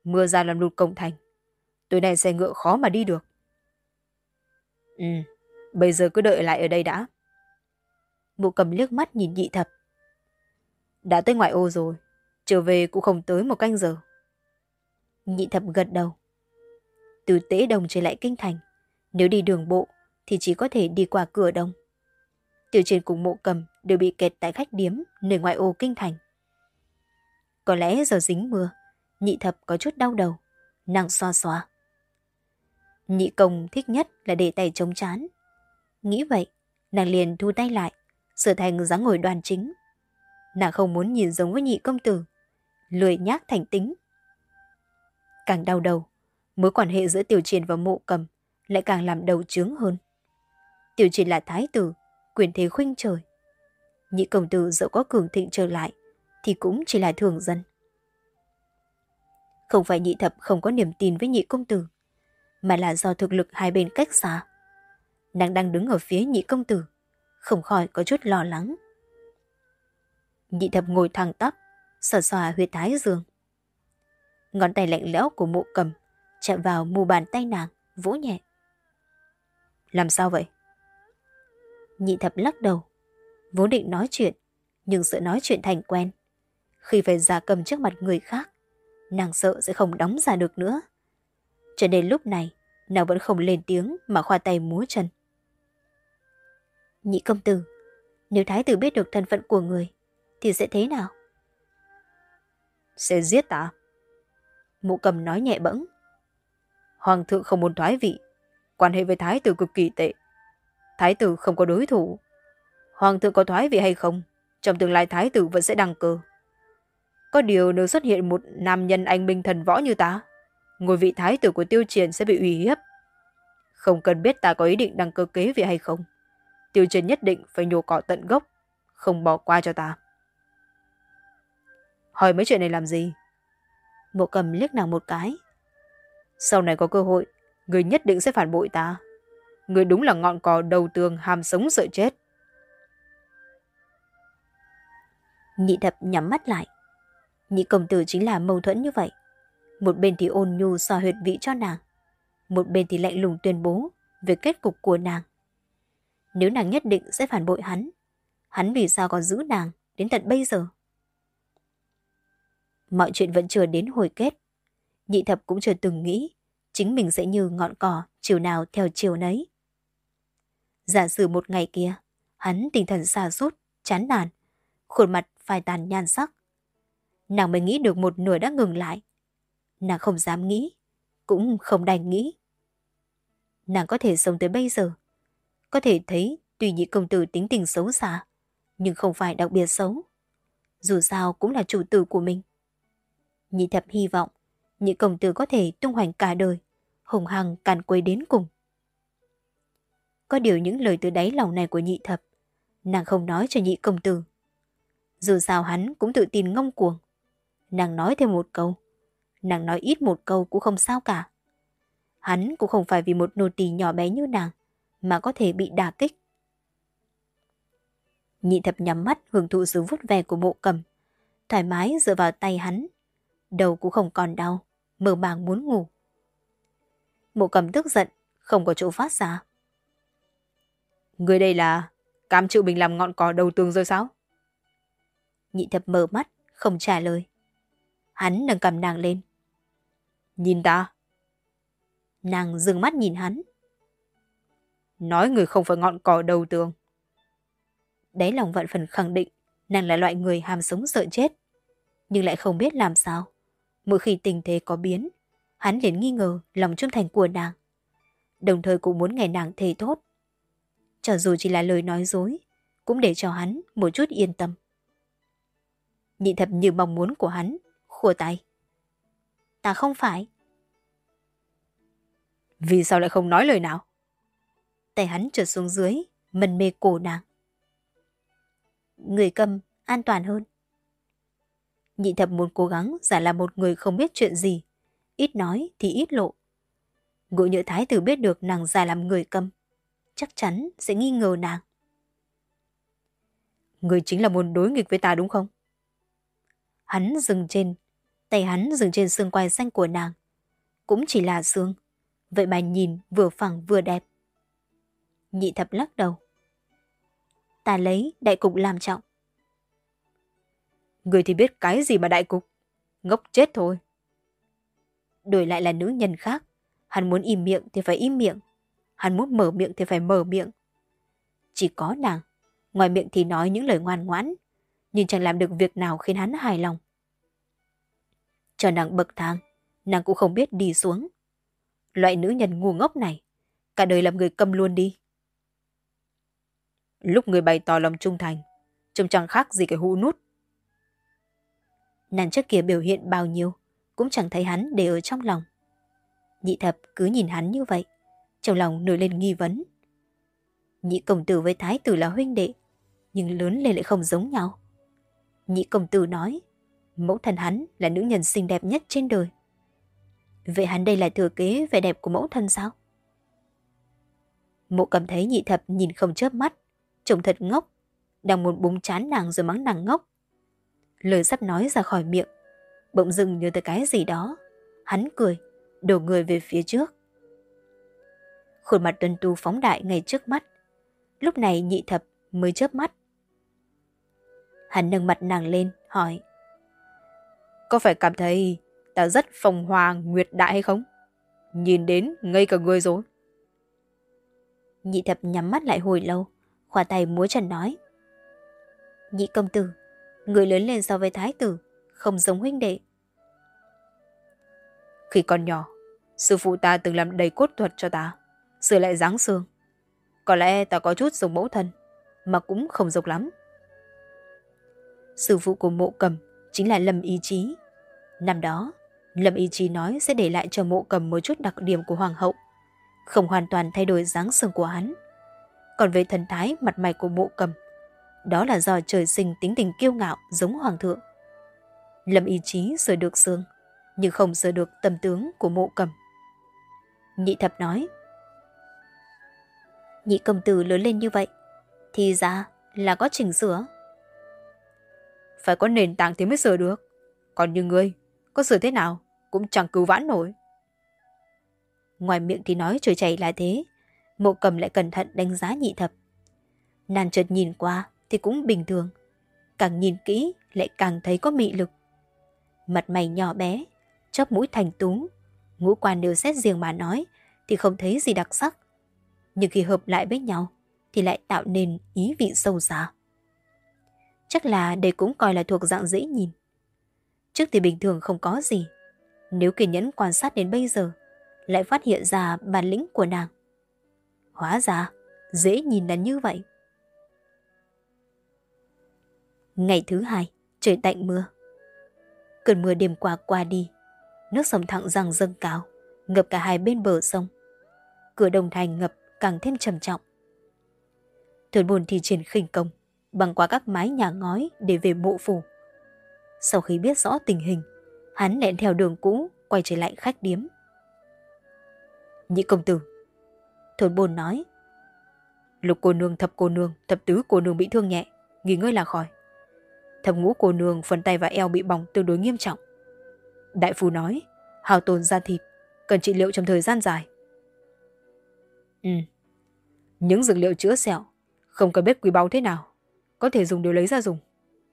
Speaker 2: Mưa ra làm lụt công thành. Tối nay xe ngựa khó mà đi được. Ừ, bây giờ cứ đợi lại ở đây đã.
Speaker 1: Mộ Cầm liếc mắt nhìn Nhị Thập.
Speaker 2: Đã tới ngoại ô rồi, trở về cũng không tới một canh giờ.
Speaker 1: Nhị Thập gật đầu. Từ Tế Đồng trở lại kinh thành, nếu đi đường bộ thì chỉ có thể đi qua cửa Đông. Tiểu Triền cùng Mộ Cầm đều bị kẹt tại khách điếm nơi ngoại ô kinh thành. Có lẽ do dính mưa, Nhị Thập có chút đau đầu, nàng xoa xoa. Nhị Công thích nhất là để tay chống trán. Nghĩ vậy, nàng liền thu tay lại, sửa thành dáng ngồi đoan chính. Nàng không muốn nhìn giống với Nhị công tử, lười nhác thành tính. Càng đau đầu, mối quan hệ giữa Tiểu Triền và Mộ Cầm lại càng làm đầu chướng hơn. Tiểu Triền là thái tử, quyền thế khuynh trời. Nhị công tử dẫu có cường thịnh trở lại thì cũng chỉ là thường dân. Không phải Nhị Thập không có niềm tin với Nhị công tử, mà là do thực lực hai bên cách xa. Nàng đang đứng ở phía Nhị công tử, không khỏi có chút lo lắng. Nhị Thập ngồi thẳng tắp, sờ xoa huyệt thái dương. Ngón tay lạnh lẽo của Mộ Cầm chạm vào mu bàn tay nàng, vỗ nhẹ. Làm sao vậy? Nhị Thập lắc đầu, vốn định nói chuyện, nhưng sợ nói chuyện thành quen. Khi phải giả cầm trước mặt người khác, nàng sợ sẽ không đóng ra được nữa. Cho nên lúc này, nàng vẫn không lên tiếng mà khoa tay múa chân. Nhị công tử, nếu thái tử biết được thân phận của người, thì sẽ thế nào?
Speaker 2: Sẽ giết ta.
Speaker 1: Mộ Cầm nói nhẹ bẫng.
Speaker 2: Hoàng thượng không muốn thoái vị, quan hệ với thái tử cực kỳ tệ. Thái tử không có đối thủ. Hoàng thượng có thoái vị hay không, trong tương lai thái tử vẫn sẽ đăng cơ. Có điều nếu xuất hiện một nam nhân anh minh thần võ như ta, ngôi vị thái tử của Tiêu Triền sẽ bị uy hiếp. Không cần biết ta có ý định đăng cơ kế vị hay không, Tiêu Triền nhất định phải nhổ cỏ tận gốc, không bỏ qua cho ta. Hỏi mấy chuyện này làm gì?
Speaker 1: Mộ Cầm liếc nàng một cái.
Speaker 2: Sau này có cơ hội, người nhất định sẽ phản bội ta. Người đúng là ngọn cỏ đầu tường ham sống sợ chết.
Speaker 1: Nhị Thập nhắm mắt lại. Nhị công tử chính là mâu thuẫn như vậy. Một bên thì ôn nhu xoa huyệt vị cho nàng, một bên thì lạnh lùng tuyên bố về kết cục của nàng. Nếu nàng nhất định sẽ phản bội hắn, hắn vì sao còn giữ nàng đến tận bây giờ? Mọi chuyện vẫn chưa đến hồi kết. Nhị Thập cũng chưa từng nghĩ chính mình sẽ như ngọn cỏ chiều nào theo chiều nấy. Giả sử một ngày kia, hắn tinh thần sa sút, chán nản, khuôn mặt phai tàn nhan sắc. Nàng mới nghĩ được một nửa đã ngừng lại. Nàng không dám nghĩ, cũng không đành nghĩ. Nàng có thể sống tới bây giờ, có thể thấy tuy Nhị công tử tính tình xấu xa, nhưng không phải đặc biệt xấu. Dù sao cũng là chủ tử của mình. Nhị Thập hy vọng Nhị công tử có thể tung hoành cả đời, hùng hăng càn quấy đến cùng. Có điều những lời từ đáy lòng này của Nhị Thập, nàng không nói cho Nhị công tử. Dù sao hắn cũng tự tin ngông cuồng. Nàng nói thêm một câu, nàng nói ít một câu cũng không sao cả. Hắn cũng không phải vì một nô tỳ nhỏ bé như nàng mà có thể bị đả kích. Nhị Thập nhắm mắt hưởng thụ sự vuốt ve của Mộ Cầm, thoải mái dựa vào tay hắn. Đầu cũng không còn đau, mơ màng muốn ngủ. Mộ Cầm tức giận, không có chỗ phát ra.
Speaker 2: Người đây là cam chịu mình làm ngọn cỏ đầu tường rồi sao?
Speaker 1: Nhị Thập mở mắt, không trả lời. Hắn nâng cầm nàng lên.
Speaker 2: Nhìn ta.
Speaker 1: Nàng dừng mắt nhìn hắn.
Speaker 2: Nói người không phải ngọn cỏ đầu tường.
Speaker 1: Đáy lòng vạn phần khẳng định nàng là loại người ham sống sợ chết, nhưng lại không biết làm sao. Mỗi khi tình thế có biến, hắn liền nghi ngờ lòng trung thành của nàng, đồng thời cũng muốn nghe nàng thề thốt. Cho dù chỉ là lời nói dối, cũng để cho hắn một chút yên tâm. Nhị Thập như mong muốn của hắn, khua tay. Ta không phải.
Speaker 2: Vì sao lại không nói lời nào?
Speaker 1: Tay hắn trượt xuống dưới, mân mê cổ nàng. Người câm an toàn hơn. Nhị Thập muốn cố gắng giả là một người không biết chuyện gì, ít nói thì ít lộ. Ngộ nhỡ thái tử biết được nàng giả làm người câm, chắc chắn sẽ nghi ngờ nàng. Người chính là muốn đối nghịch với ta đúng không? Hắn dừng trên,
Speaker 2: Tay hắn dừng trên xương quai xanh của nàng. Cũng chỉ là xương, vậy mà nhìn vừa phẳng vừa đẹp. Nhị thập lắc đầu. Ta lấy đại cục làm trọng.
Speaker 1: Người thì biết cái gì mà đại cục, ngốc chết thôi.
Speaker 2: Đổi lại là nữ nhân khác, hắn muốn im miệng thì phải im miệng, hắn muốn mở miệng thì phải mở miệng. Chỉ có nàng, ngoài miệng thì nói những lời ngoan ngoãn, nhưng chẳng làm được việc nào khiến hắn hài lòng. Cho nàng bậc thang, nàng cũng không biết đi xuống. Loại nữ nhân ngu ngốc này, cả đời làm người câm luôn đi.
Speaker 1: Lúc người bày tỏ lòng trung thành, trông chẳng khác gì cái hũ nút.
Speaker 2: Nàng trước kia biểu hiện bao nhiêu, cũng chẳng thấy hắn để ở trong lòng. Nhị thập cứ nhìn hắn như vậy, trong lòng nổi lên nghi vấn. Nhị công tử với thái tử là huynh đệ, nhưng lớn lên lại không giống nhau. Nhị công tử nói, mẫu thân hắn là nữ nhân xinh đẹp nhất trên đời. Vậy hắn đây là thừa kế vẻ đẹp của mẫu thân sao? Mộ Cầm thấy nhị thập nhìn không chớp mắt, trông thật ngốc, đang muốn búng chán nàng rồi mắng nàng ngốc. Lời sắp nói ra khỏi miệng, bỗng dưng nhớ tới cái gì đó. Hắn cười, đổ người về phía trước. Khuôn mặt tuấn tu phóng đại ngay trước mắt. Lúc này nhị thập mới chớp mắt. Hắn nâng mặt nàng lên, hỏi.
Speaker 1: Có phải cảm thấy ta rất phong hoa nguyệt đại hay không? Nhìn đến ngây cả người rồi.
Speaker 2: Nhị thập nhắm mắt lại hồi lâu, khoa tay múa chân nói. Nhị công tử, người lớn lên so với thái tử, không giống huynh đệ.
Speaker 1: Khi còn nhỏ, sư phụ ta từng làm đầy cốt thuật cho ta, sửa lại dáng xương. Có lẽ ta có chút giống mẫu thân, mà cũng không giống lắm.
Speaker 2: Sư phụ của Mộ Cầm chính là Lâm Ý Chí. Năm đó, Lâm Ý Chí nói sẽ để lại cho Mộ Cầm một chút đặc điểm của hoàng hậu, không hoàn toàn thay đổi dáng xương của hắn. Còn về thần thái mặt mày của Mộ Cầm, đó là do trời sinh tính tình kiêu ngạo giống hoàng thượng. Lâm Ý Chí sửa được xương, nhưng không sửa được tâm tướng của Mộ Cầm. Nhị thập nói. Nhị công tử lớn lên như vậy, thì ra là có chỉnh sửa.
Speaker 1: Phải có nền tảng thì mới sửa được. Còn như ngươi, có sửa thế nào cũng chẳng cứu vãn nổi.
Speaker 2: Ngoài miệng thì nói trôi chảy là thế, Mộ Cầm lại cẩn thận đánh giá nhị thập. Nàng chợt nhìn qua thì cũng bình thường, càng nhìn kỹ lại càng thấy có mị lực. Mặt mày nhỏ bé, chóp mũi thành tú, ngũ quan nếu xét riêng mà nói thì không thấy gì đặc sắc, nhưng khi hợp lại với nhau thì lại tạo nên ý vị sâu xa. Chắc là đây cũng coi là thuộc dạng dễ nhìn. Trước thì bình thường không có gì, nếu kiên nhẫn quan sát đến bây giờ lại phát hiện ra bản lĩnh của nàng. Hóa ra dễ nhìn là như vậy. Ngày thứ hai, trời tạnh mưa. Cơn mưa đêm qua qua đi, nước sông Thặng Giang dâng cao, ngập cả hai bên bờ sông. Cửa Đông Thành ngập càng thêm trầm trọng. Thuyền buôn thi triển khinh công, băng qua các mái nhà ngói để về mộ phủ. Sau khi biết rõ tình hình, hắn lẹn theo đường cũ quay trở lại khách điếm. Nhị công tử, thuyền buôn nói.
Speaker 1: Lục cô nương, thập cô nương, thập tứ cô nương bị thương nhẹ, nghỉ ngơi là khỏi. Thập ngũ cô nương phần tay và eo bị bỏng tương đối nghiêm trọng. Đại phu nói, hao tổn da thịt, cần trị liệu trong thời gian dài. Ừ, những dược liệu chữa sẹo, không cần biết quý báu thế nào, có thể dùng đều lấy ra dùng.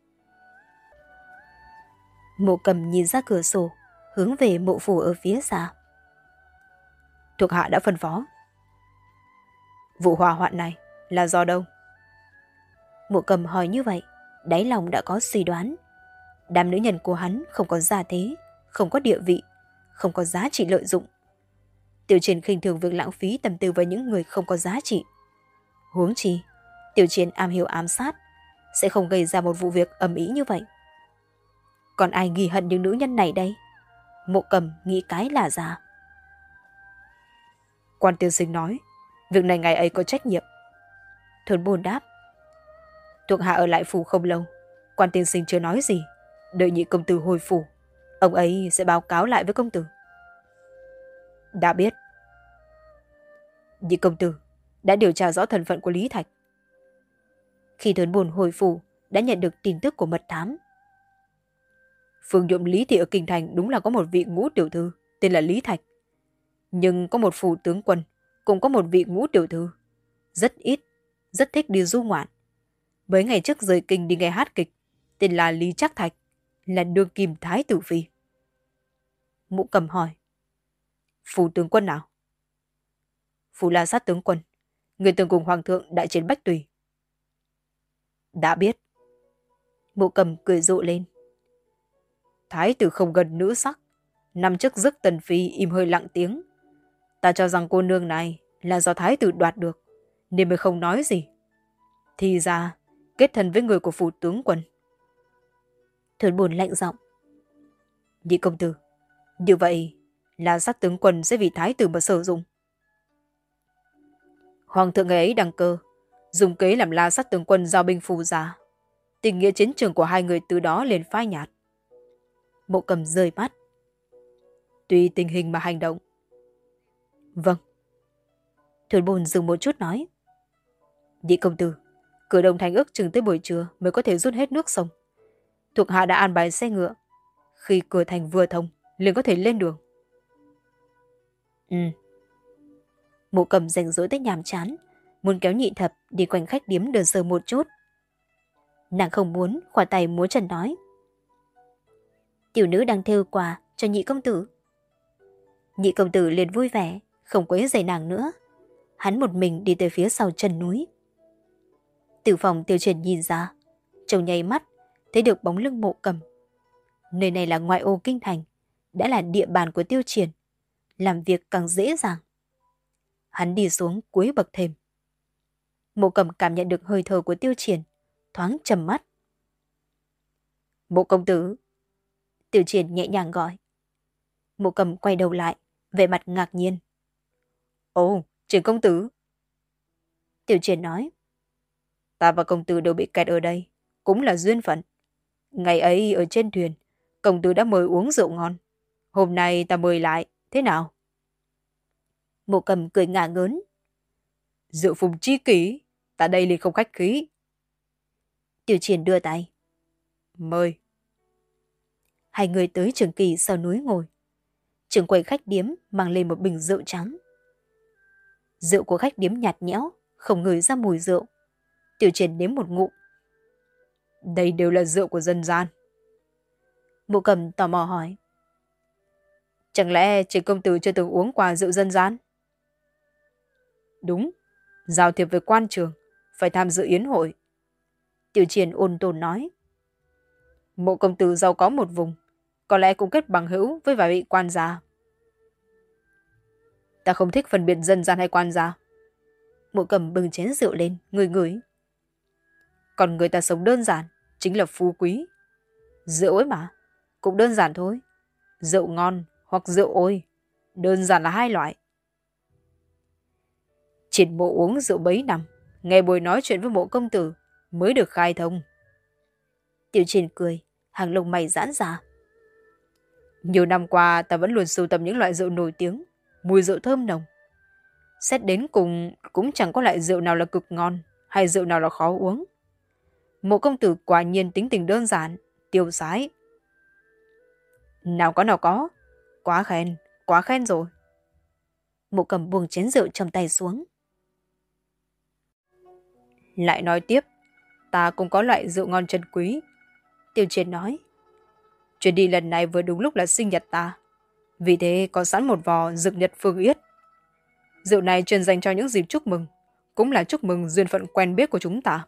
Speaker 2: Mộ Cầm nhìn ra cửa sổ, hướng về mộ phủ ở phía xa.
Speaker 1: Thuộc hạ đã phân phó. Vụ hỏa hoạn này là do đâu?
Speaker 2: Mộ Cầm hỏi như vậy, đáy lòng đã có suy đoán. Đám nữ nhân của hắn không có gia thế, không có địa vị, không có giá trị lợi dụng. Tiểu Chiến khinh thường việc lãng phí tâm tư với những người không có giá trị. Huống chi, Tiểu Chiến am hiểu ám sát, sẽ không gây ra một vụ việc ầm ĩ như vậy. Còn ai ghi hận những nữ nhân này đây? Mộ Cầm nghĩ cái là ra.
Speaker 1: Quan tiên sinh nói, việc này ngày ấy có trách nhiệm.
Speaker 2: Thôn Bồn đáp.
Speaker 1: Thuộc hạ ở lại phủ không lâu, quan tiên sinh chưa nói gì, đợi nhị công tử hồi phủ, ông ấy sẽ báo cáo lại với công tử. Đã biết. Nhị công tử đã điều tra rõ thân phận của Lý Thạch.
Speaker 2: Khi Thôn Bồn hồi phủ, đã nhận được tin tức của mật thám. Phương nhuộm Lý Thị ở Kinh Thành đúng là có một vị ngũ tiểu thư, tên là Lý Thạch. Nhưng có một phủ tướng quân, cũng có một vị ngũ tiểu thư. Rất ít, rất thích đi du ngoạn. Mấy ngày trước rời kinh đi nghe hát kịch, tên là Lý Trác Thạch, là đương kim thái tử phi. Mộ Cầm hỏi. Phủ tướng quân nào? Phủ La Sát tướng quân, người từng cùng hoàng thượng đại chiến Bách Tùy. Đã biết. Mộ Cầm cười rộ lên. Thái tử không gần nữ sắc, năm trước rước tần phi im hơi lặng tiếng. Ta cho rằng cô nương này là do thái tử đoạt được, nên mới không nói gì. Thì ra, kết thân với người của phủ tướng quân. Thuyền buồn lạnh giọng. Nhị công tử, như vậy là sát tướng quân sẽ vì thái tử mà sử dụng. Hoàng thượng ngày ấy đăng cơ, dùng kế làm La Sát tướng quân giao binh phù giả. Tình nghĩa chiến trường của hai người từ đó lên phai nhạt. Mộ Cầm rơi mắt. Tùy tình hình mà hành động. Vâng. Thuyền bồn dừng một chút nói. Nhị công tử, cửa Đông Thành ước chừng tới buổi trưa mới có thể rút hết nước sông. Thuộc hạ đã an bài xe ngựa. Khi cửa thành vừa thông, liền có thể lên đường. Ừ. Mộ Cầm rảnh rỗi tới nhàm chán, muốn kéo Nhị Thập đi quanh khách điếm đơn sơ một chút. Nàng không muốn, khoa tay múa chân nói. Tiểu nữ đang thêu quà cho nhị công tử. Nhị công tử liền vui vẻ, không quấy rầy nàng nữa. Hắn một mình đi tới phía sau chân núi. Từ phòng Tiêu Triển nhìn ra, trông nháy mắt, thấy được bóng lưng Mộ Cầm. Nơi này là ngoại ô kinh thành, đã là địa bàn của Tiêu Triển, làm việc càng dễ dàng. Hắn đi xuống cuối bậc thềm. Mộ Cầm cảm nhận được hơi thở của Tiêu Triển, thoáng trầm mắt. Mộ công tử. Tiêu Triển nhẹ nhàng gọi. Mộ Cầm quay đầu lại, vẻ mặt ngạc nhiên. Ồ, Triển công tử. Tiêu Triển nói. Ta và công tử đều bị kẹt ở đây, cũng là duyên phận. Ngày ấy ở trên thuyền, công tử đã mời uống rượu ngon. Hôm nay ta mời lại, thế nào? Mộ Cầm cười ngả ngớn. Rượu phùng chi kỷ, ta đây liền không khách khí. Tiêu Triển đưa tay. Mời. Hai người tới Trường Kỳ sau núi ngồi. Trường quầy khách điếm mang lên một bình rượu trắng. Rượu của khách điếm nhạt nhẽo, không ngửi ra mùi rượu. Tiêu Triển nếm một ngụm. Đây đều là rượu của dân gian. Mộ Cầm tò mò hỏi. Chẳng lẽ Triển công tử chưa từng uống qua rượu dân gian? Đúng, giao thiệp với quan trường, phải tham dự yến hội. Tiêu Triển ôn tồn nói. Mộ công tử giàu có một vùng, có lẽ cũng kết bằng hữu với vài vị quan gia. Ta không thích phân biệt dân gian hay quan gia. Mộ Cầm bưng chén rượu lên, ngửi ngửi. Còn người ta sống đơn giản, chính là phú quý. Rượu ấy mà, cũng đơn giản thôi. Rượu ngon hoặc rượu ôi, đơn giản là hai loại. Triển Mộ uống rượu bấy năm, nghe buổi nói chuyện với Mộ công tử mới được khai thông. Tiêu Triển cười, hàng lông mày giãn ra. Nhiều năm qua ta vẫn luôn sưu tầm những loại rượu nổi tiếng, mùi rượu thơm nồng. Xét đến cùng cũng chẳng có loại rượu nào là cực ngon, hay rượu nào là khó uống. Mộ công tử quả nhiên tính tình đơn giản, tiêu sái. Nào có nào có, quá khen, quá khen rồi. Mộ Cầm buông chén rượu trong tay xuống. Lại nói tiếp, ta cũng có loại rượu ngon chân quý. Tiêu Triển nói. Chuyến đi lần này vừa đúng lúc là sinh nhật ta. Vì thế có sẵn một vò dược nhật phương yết. Rượu này chuyên dành cho những dịp chúc mừng, cũng là chúc mừng duyên phận quen biết của chúng ta.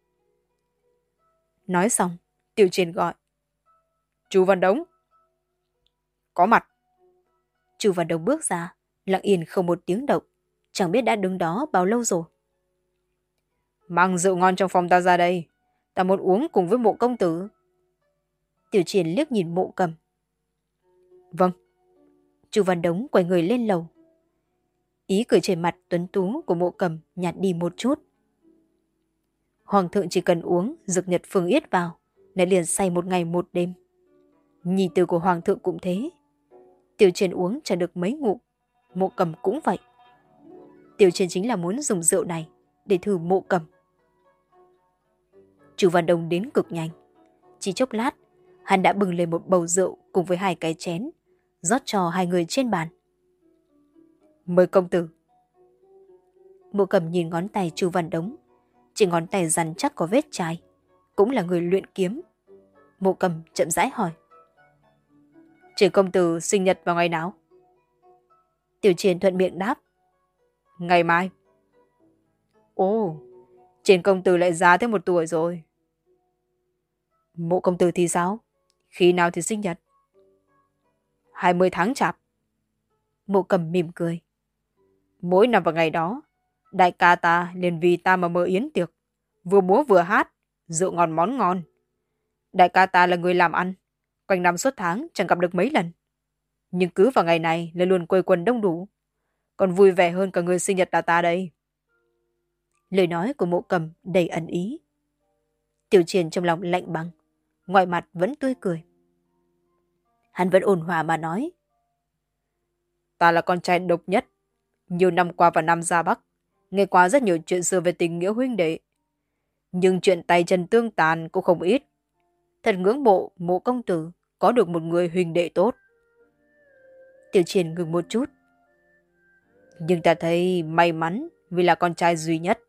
Speaker 2: Nói xong, Tiêu Triển gọi. Chú Văn Đống. Có mặt. Chú Văn Đống bước ra, lặng yên không một tiếng động, chẳng biết đã đứng đó bao lâu rồi. Mang rượu ngon trong phòng ta ra đây, ta muốn uống cùng với Mộ công tử. Tiêu Triển liếc nhìn Mộ Cầm. Vâng. Chu Văn Đống quay người lên lầu. Ý cười trên mặt tuấn tú của Mộ Cầm nhạt đi một chút. Hoàng thượng chỉ cần uống dược nhật phương yết vào, lại liền say một ngày một đêm. Nhi tử của Hoàng thượng cũng thế. Tiêu Triển uống chẳng được mấy ngụm, Mộ Cầm cũng vậy. Tiêu Triển chính là muốn dùng rượu này để thử Mộ Cầm. Chu Văn Đống đến cực nhanh. Chỉ chốc lát,
Speaker 1: Hắn đã bưng lên một bầu rượu cùng với hai cái chén, rót cho hai người trên bàn. Mời công tử. Mộ Cầm nhìn ngón tay Chu Văn Đống, chỉ ngón tay rắn chắc có vết chai, cũng là người luyện kiếm. Mộ Cầm chậm rãi hỏi. Triển công tử sinh nhật vào ngày nào? Tiểu Triển thuận miệng đáp. Ngày mai. Ồ, Triển công tử lại già thêm một tuổi rồi. Mộ công tử thì sao? Khi nào thì sinh nhật? hai mươi tháng chạp. Mộ Cầm mỉm cười. Mỗi năm vào ngày đó, đại ca ta liền vì ta mà mở yến tiệc, vừa múa vừa hát, rượu ngon món ngon. Đại ca ta là người làm ăn, quanh năm suốt tháng chẳng gặp được mấy lần. Nhưng cứ vào ngày này lại luôn quây quần đông đủ, còn vui vẻ hơn cả người sinh nhật là ta đây. Lời nói của Mộ Cầm đầy ẩn ý. Tiểu Triển trong lòng lạnh băng, ngoài mặt vẫn tươi cười. Hắn vẫn ôn hòa mà nói. Ta là con trai độc nhất. Nhiều năm qua vào Nam ra Bắc, nghe qua rất nhiều chuyện xưa về tình nghĩa huynh đệ. Nhưng chuyện tay chân tương tàn cũng không ít. Thật ngưỡng mộ Mộ công tử có được một người huynh đệ tốt. Tiểu Triển ngừng một chút. Nhưng ta thấy may mắn vì là con trai duy nhất.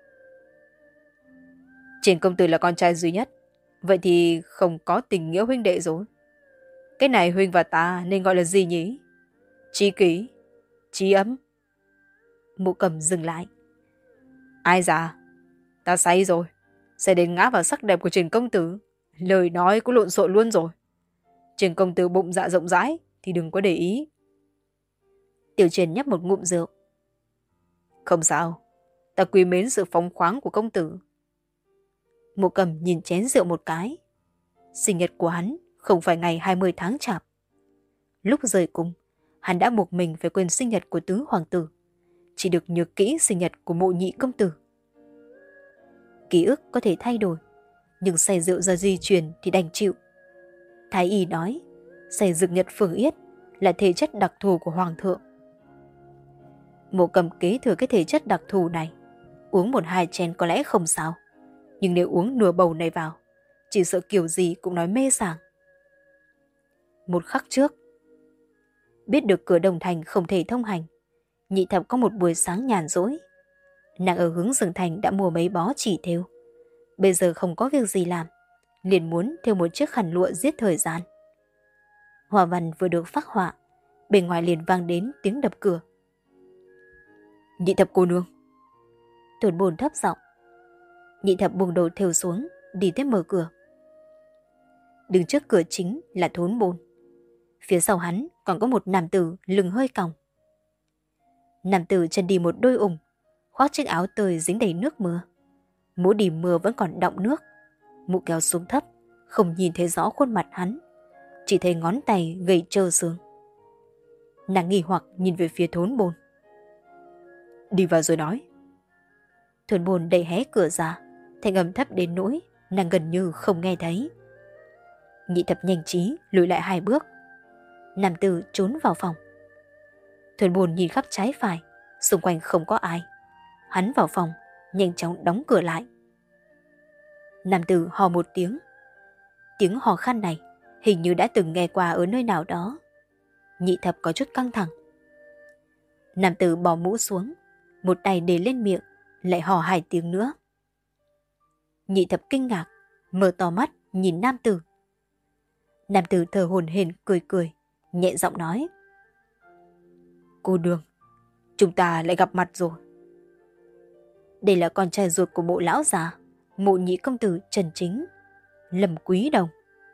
Speaker 1: Triển công tử là con trai duy nhất, vậy thì không có tình nghĩa huynh đệ rồi. Cái này huynh và ta nên gọi là gì nhỉ? Tri kỷ, tri ấm. Mộ Cầm dừng lại. Ai già, ta say rồi, sẽ đến ngã vào sắc đẹp của Triển công tử. Lời nói cũng lộn xộn luôn rồi. Triển công tử bụng dạ rộng rãi thì đừng có để ý. Tiểu Triển nhấp một ngụm rượu. Không sao, ta quý mến sự phóng khoáng của công tử. Mộ Cầm nhìn chén rượu một cái. Sinh nhật của hắn không phải ngày hai mươi tháng chạp. Lúc rời cung, hắn đã buộc mình phải quên sinh nhật của tứ hoàng tử, chỉ được nhớ kỹ sinh nhật của Mộ nhị công tử. Ký ức có thể thay đổi, nhưng say rượu ra di truyền thì đành chịu. Thái y nói, say dược nhật phương yết là thể chất đặc thù của hoàng thượng. Mộ Cầm kế thừa cái thể chất đặc thù này, uống một hai chén có lẽ không sao, nhưng nếu uống nửa bầu này vào, chỉ sợ kiểu gì cũng nói mê sảng. Một khắc trước, biết được cửa Đồng Thành không thể thông hành, Nhị Thập có một buổi sáng nhàn rỗi. Nàng ở hướng Dương Thành đã mua mấy bó chỉ thêu. Bây giờ không có việc gì làm, liền muốn thêu một chiếc khăn lụa giết thời gian. Hoa văn vừa được phác họa, bên ngoài liền vang đến tiếng đập cửa. Nhị Thập cô nương. Tuần Bồn thấp giọng. Nhị Thập buông đồ thêu xuống, đi tiếp mở cửa. Đứng trước cửa chính là Thốn Bồn. Phía sau hắn còn có một nam tử lưng hơi còng. Nam tử chân đi một đôi ủng, khoác chiếc áo tơi dính đầy nước mưa. Mũ đi mưa vẫn còn đọng nước, mũ kéo xuống thấp, không nhìn thấy rõ khuôn mặt hắn, chỉ thấy ngón tay gầy trơ xương. Nàng nghi hoặc nhìn về phía Thốn Bồn. Đi vào rồi nói. Thốn Bồn đẩy hé cửa ra, thanh âm thấp đến nỗi nàng gần như không nghe thấy. Nhị Thập nhanh trí lùi lại hai bước. Nam tử trốn vào phòng. Thốn Bồn nhìn khắp trái phải, xung quanh không có ai. Hắn vào phòng, nhanh chóng đóng cửa lại. Nam tử hò một tiếng. Tiếng hò khan này hình như đã từng nghe qua ở nơi nào đó. Nhị Thập có chút căng thẳng. Nam tử bỏ mũ xuống, một tay để lên miệng, lại hò hai tiếng nữa. Nhị Thập kinh ngạc, mở to mắt nhìn nam tử. Nam tử thở hổn hển cười cười, nhẹ giọng nói. Cô nương, chúng ta lại gặp mặt rồi. Đây là con trai ruột của Mộ lão già, Mộ nhị công tử Trần Chính, Lâm Quý Đồng.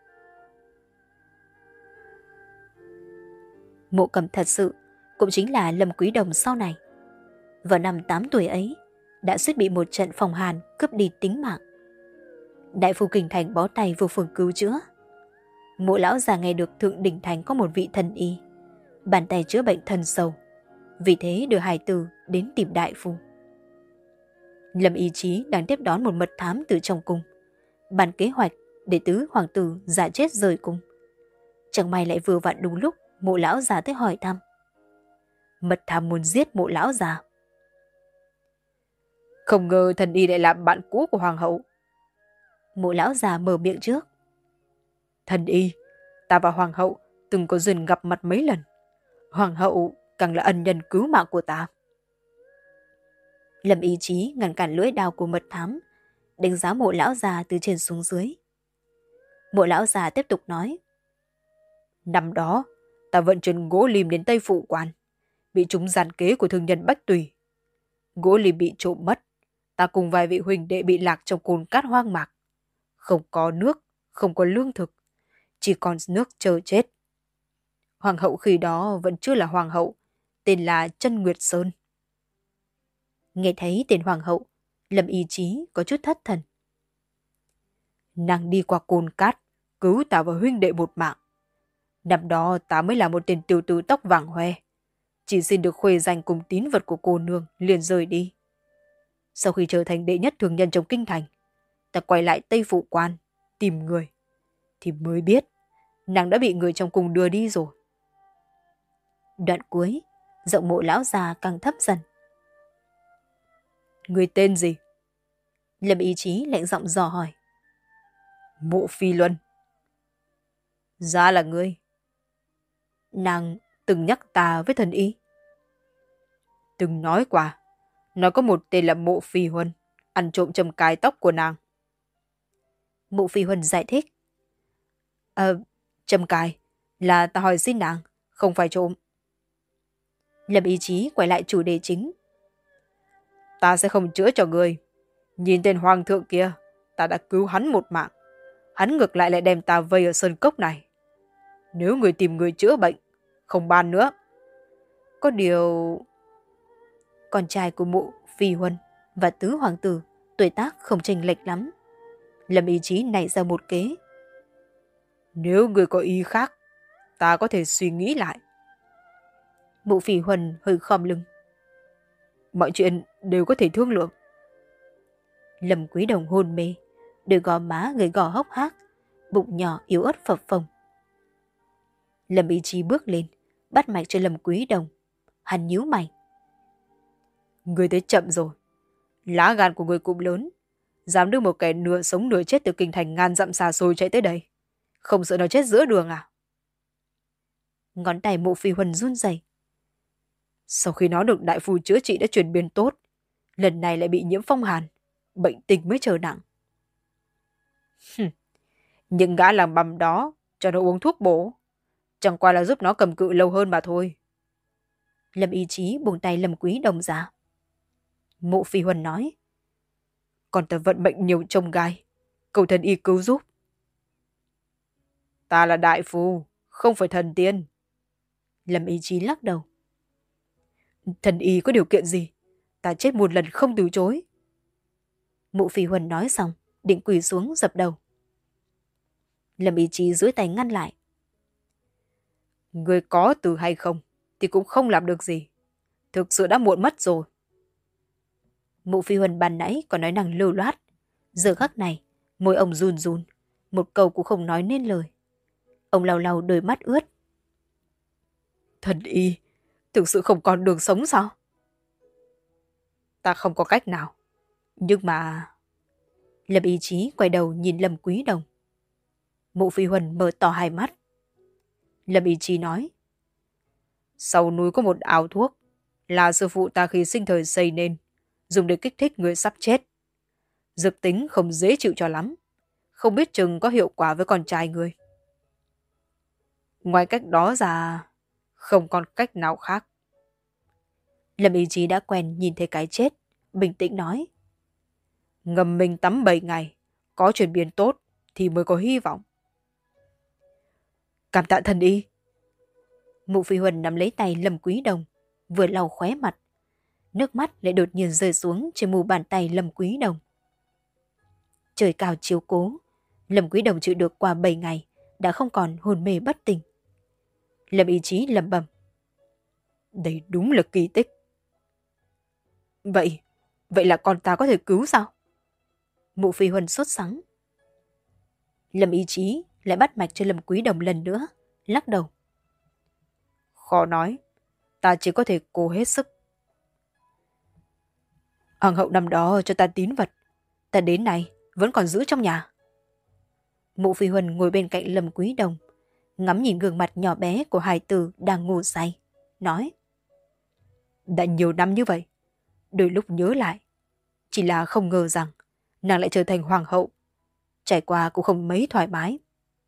Speaker 1: Mộ Cầm thật sự cũng chính là Lâm Quý Đồng sau này. Vào năm tám tuổi ấy, đã suýt bị một trận phong hàn cướp đi tính mạng. Đại phu Kinh Thành bó tay vô phương cứu chữa. Mộ lão già nghe được Thượng Đỉnh Thành có một vị thần y, bàn tay chữa bệnh thần sầu, vì thế đưa hài tử đến tìm đại phu. Lâm ý chí đang tiếp đón một mật thám từ trong cung, bàn kế hoạch để tứ hoàng tử giả chết rời cung. Chẳng may lại vừa vặn đúng lúc Mộ lão già tới hỏi thăm. Mật thám muốn giết Mộ lão già. Không ngờ thần y lại là bạn cũ của hoàng hậu. Mộ lão già mở miệng trước.
Speaker 2: Thần y, ta và hoàng hậu từng có duyên gặp mặt mấy lần. Hoàng hậu càng là ân nhân cứu mạng của ta.
Speaker 1: Lâm Ý Chí ngăn cản lưỡi đao của mật thám, đánh giá Mộ lão già từ trên xuống dưới. Mộ lão già tiếp tục nói.
Speaker 2: Năm đó, ta vận chuyển gỗ lim đến Tây Phụ Quan, bị chúng gian kế của thương nhân Bách Tùy. Gỗ lim bị trộm mất, ta cùng vài vị huynh đệ bị lạc trong cồn cát hoang mạc. Không có nước, không có lương thực, chỉ còn nước chờ chết. Hoàng hậu khi đó vẫn chưa là hoàng hậu, tên là Chân Nguyệt Sơn.
Speaker 1: Nghe thấy tên hoàng hậu, Lâm Ý Chí có chút thất thần.
Speaker 2: Nàng đi qua cồn cát, cứu ta và huynh đệ một mạng. Năm đó ta mới là một tên tiểu tử tóc vàng hoe, chỉ xin được khuê danh cùng tín vật của cô nương liền rời đi. Sau khi trở thành đệ nhất thương nhân trong kinh thành, ta quay lại Tây Phụ Quan tìm người, thì mới biết nàng đã bị người trong cung đưa đi rồi.
Speaker 1: Đoạn cuối, giọng Mộ lão già càng thấp dần.
Speaker 2: Người tên gì?
Speaker 1: Lâm Ý Chí lạnh giọng dò hỏi.
Speaker 2: Mộ Phi Luân. Ra là ngươi.
Speaker 1: Nàng từng nhắc ta với thần y.
Speaker 2: Từng nói qua, nói có một tên là Mộ Phi Huân, ăn trộm châm cài tóc của nàng.
Speaker 1: Mộ Phi Huân giải thích.
Speaker 2: Ờ, châm cài, là ta hỏi xin nàng, không phải trộm.
Speaker 1: Lâm Ý Chí quay lại chủ đề chính.
Speaker 2: Ta sẽ không chữa cho ngươi. Nhìn tên hoàng thượng kia, ta đã cứu hắn một mạng. Hắn ngược lại lại đem ta vây ở sơn cốc này. Nếu người tìm người chữa bệnh, không ban nữa. Có điều...
Speaker 1: Con trai của Mộ Phi Huân và tứ hoàng tử tuổi tác không chênh lệch lắm. Lâm Ý Chí nảy ra một kế.
Speaker 2: Nếu người có ý khác, ta có thể suy nghĩ lại.
Speaker 1: Mộ Phi Huân hơi khom lưng.
Speaker 2: Mọi chuyện đều có thể thương lượng.
Speaker 1: Lâm Quý Đồng hôn mê, đôi gò má gầy gò hốc hác, bụng nhỏ yếu ớt phập phồng. Lâm Ý Chí bước lên, bắt mạch cho Lâm Quý Đồng. Hắn nhíu mày.
Speaker 2: Người tới chậm rồi. Lá gan của người cũng lớn. Dám đưa một kẻ nửa sống nửa chết từ kinh thành ngàn dặm xa xôi chạy tới đây. Không sợ nó chết giữa đường à?
Speaker 1: Ngón tay Mộ Phi Huân run rẩy.
Speaker 2: Sau khi nó được đại phu chữa trị đã chuyển biến tốt, lần này lại bị nhiễm phong hàn, bệnh tình mới trở nặng. Nhưng gã làm bầm đó cho nó uống thuốc bổ, chẳng qua là giúp nó cầm cự lâu hơn mà thôi.
Speaker 1: Lâm Ý Chí buông tay Lâm Quý Đồng ra. Mộ Phi Huân nói.
Speaker 2: Còn ta vận mệnh nhiều chông gai, cầu thần y cứu giúp. Ta là đại phu, không phải thần tiên.
Speaker 1: Lâm Ý Chí lắc đầu.
Speaker 2: Thần y có điều kiện gì? Ta chết một lần không từ chối.
Speaker 1: Mộ Phi Huân nói xong, định quỳ xuống dập đầu. Lâm Ý Chí duỗi tay ngăn lại.
Speaker 2: Người có từ hay không thì cũng không làm được gì. Thực sự đã muộn mất rồi.
Speaker 1: Mộ Phi Huân ban nãy còn nói năng lưu loát. Giờ khắc này, môi ông run run, một câu cũng không nói nên lời. Ông lau lau đôi mắt ướt.
Speaker 2: Thần y, thực sự không còn đường sống sao? Ta không có cách nào. Nhưng mà...
Speaker 1: Lâm Ý Chí quay đầu nhìn Lâm Quý Đồng. Mộ Phi Huân mở to hai mắt.
Speaker 2: Lâm Ý Chí nói. Sau núi có một áo thuốc, là sư phụ ta khi sinh thời xây nên, dùng để kích thích người sắp chết. Dược tính không dễ chịu cho lắm, không biết chừng có hiệu quả với con trai người. Ngoài cách đó ra, không còn cách nào khác.
Speaker 1: Lâm Ý Chí đã quen nhìn thấy cái chết, bình tĩnh nói.
Speaker 2: Ngâm mình tắm bảy ngày, có chuyển biến tốt thì mới có hy vọng. Cảm tạ thần y.
Speaker 1: Mộ Phi Huân nắm lấy tay Lâm Quý Đồng, vừa lau khóe mặt. Nước mắt lại đột nhiên rơi xuống trên mu bàn tay Lâm Quý Đồng. Trời cao chiếu cố, Lâm Quý Đồng chịu được qua bảy ngày, đã không còn hôn mê bất tỉnh. Lâm Ý Chí lẩm bẩm.
Speaker 2: Đây đúng là kỳ tích. Vậy, vậy là con ta có thể cứu sao?
Speaker 1: Mộ Phi Huân sốt sắng. Lâm Ý Chí lại bắt mạch cho Lâm Quý Đồng lần nữa, lắc đầu.
Speaker 2: Khó nói, ta chỉ có thể cố hết sức. Hoàng hậu năm đó cho ta tín vật, ta đến nay vẫn còn giữ trong nhà.
Speaker 1: Mộ Phi Huân ngồi bên cạnh Lâm Quý Đồng, ngắm nhìn gương mặt nhỏ bé của hài tử đang ngủ say, nói: Đã nhiều năm như vậy, đôi lúc nhớ lại, chỉ là không ngờ rằng nàng lại trở thành hoàng hậu. Trải qua cũng không mấy thoải mái.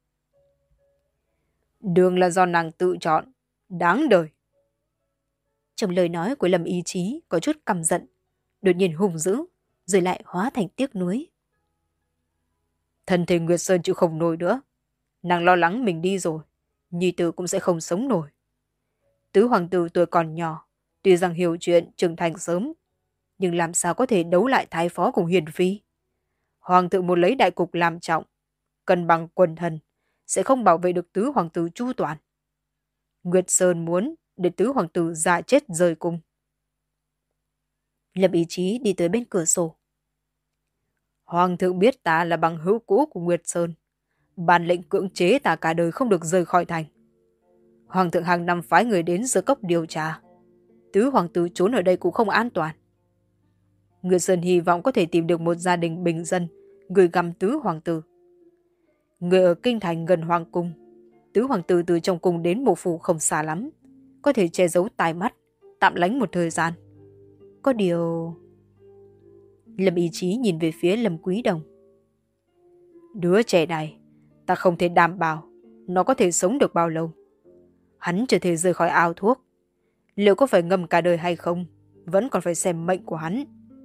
Speaker 1: Đường là do nàng tự chọn, đáng đời. Trong lời nói của Lâm Ý Chí có chút căm giận, đột nhiên hung dữ, rồi lại hóa thành tiếc nuối. Thân thể Nguyệt Sơn chịu không nổi nữa. Nàng lo lắng mình đi rồi, nhi tử cũng sẽ không sống nổi. Tứ hoàng tử tuổi còn nhỏ, tuy rằng hiểu chuyện trưởng thành sớm, nhưng làm sao có thể đấu lại thái phó cùng hiền phi. Hoàng thượng muốn lấy đại cục làm trọng, cân bằng quần thần, sẽ không bảo vệ được tứ hoàng tử chu toàn. Nguyệt Sơn muốn để tứ hoàng tử già chết rời cung. Lâm Ý Chí đi tới bên cửa sổ. Hoàng thượng biết ta là bằng hữu cũ của Nguyệt Sơn, ban lệnh cưỡng chế ta cả đời không được rời khỏi thành. Hoàng thượng hàng năm phái người đến Dư Cốc điều tra. Tứ hoàng tử trốn ở đây cũng không an toàn. Nguyệt Sơn hy vọng có thể tìm được một gia đình bình dân gửi gắm tứ hoàng tử. Người ở kinh thành gần hoàng cung, tứ hoàng tử từ trong cung đến Mộ phủ không xa lắm, có thể che giấu tai mắt, tạm lánh một thời gian. Có điều... Lâm Ý Chí nhìn về phía Lâm Quý Đồng. Đứa trẻ này, ta không thể đảm bảo nó có thể sống được bao lâu. Hắn chưa thể rời khỏi ao thuốc. Liệu có phải ngâm cả đời hay không, vẫn còn phải xem mệnh của hắn.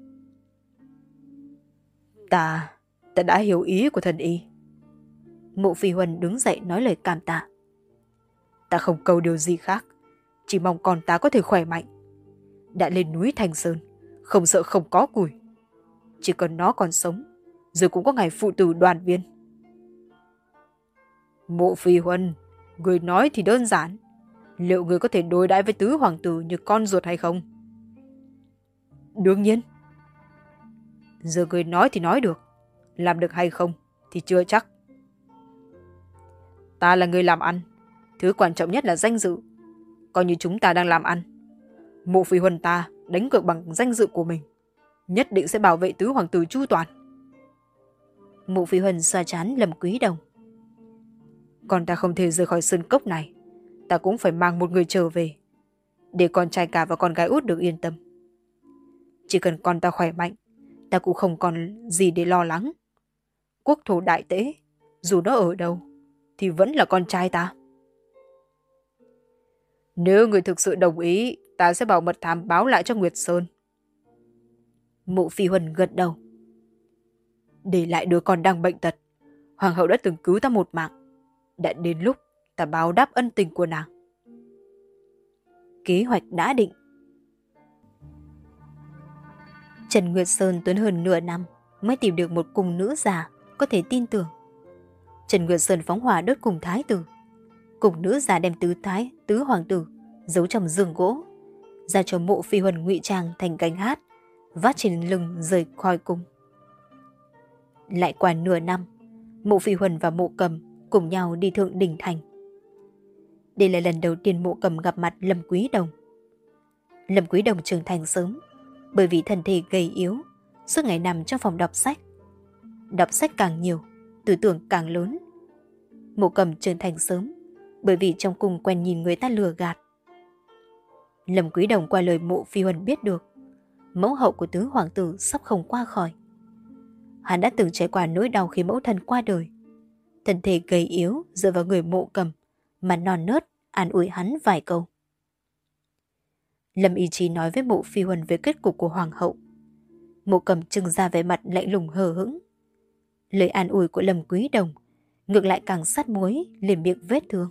Speaker 1: Ta, ta đã hiểu ý của thần y. Mộ Phi Huân đứng dậy nói lời cảm tạ. Ta không cầu điều gì khác, chỉ mong con ta có thể khỏe mạnh. Đã lên núi Thanh Sơn, không sợ không có củi. Chỉ cần nó còn sống, rồi cũng có ngày phụ tử đoàn viên. Mộ Phi Huân, người nói thì đơn giản. Liệu người có thể đối đãi với tứ hoàng tử như con ruột hay không? Đương nhiên. Giờ người nói thì nói được, làm được hay không thì chưa chắc. Ta là người làm ăn, thứ quan trọng nhất là danh dự. Coi như chúng ta đang làm ăn, Mộ Phi Huân ta đánh cược bằng danh dự của mình, nhất định sẽ bảo vệ tứ hoàng tử chu toàn. Mộ Phi Huân xoa trán Lâm Quý Đồng. Còn ta không thể rời khỏi sơn cốc này, ta cũng phải mang một người trở về, để con trai cả và con gái út được yên tâm. Chỉ cần con ta khỏe mạnh, ta cũng không còn gì để lo lắng. Quốc thổ đại tế, dù nó ở đâu, thì vẫn là con trai ta. Nếu người thực sự đồng ý, ta sẽ bảo mật thám báo lại cho Nguyệt Sơn. Mộ Phi Huân gật đầu. Để lại đứa con đang bệnh tật, hoàng hậu đã từng cứu ta một mạng. Đã đến lúc ta báo đáp ân tình của nàng. Kế hoạch đã định. Trần Nguyệt Sơn tốn hơn nửa năm mới tìm được một cung nữ già có thể tin tưởng. Trần Nguyệt Sơn phóng hỏa đốt cùng thái tử. Cung nữ già đem tứ thái, tứ hoàng tử giấu trong giường gỗ, ra cho Mộ Phi Huân ngụy trang thành cánh hát, vác trên lưng rời khỏi cung. Lại qua nửa năm, Mộ Phi Huân và Mộ Cầm cùng nhau đi thượng đỉnh thành. Đây là lần đầu tiên Mộ Cầm gặp mặt Lâm Quý Đồng. Lâm Quý Đồng trưởng thành sớm, bởi vì thân thể gầy yếu, suốt ngày nằm trong phòng đọc sách. Đọc sách càng nhiều, tư tưởng càng lớn. Mộ Cầm trưởng thành sớm, bởi vì trong cung quen nhìn người ta lừa gạt. Lâm Quý Đồng qua lời Mộ Phi Huân biết được, mẫu hậu của tứ hoàng tử sắp không qua khỏi. Hắn đã từng trải qua nỗi đau khi mẫu thân qua đời. Thân thể gầy yếu dựa vào người Mộ Cầm mà non nớt an ủi hắn vài câu. Lâm Ý Chí nói với Mộ Phi Huân về kết cục của hoàng hậu. Mộ Cầm trưng ra vẻ mặt lạnh lùng hờ hững. Lời an ủi của Lâm Quý Đồng ngược lại càng sát muối lên miệng vết thương.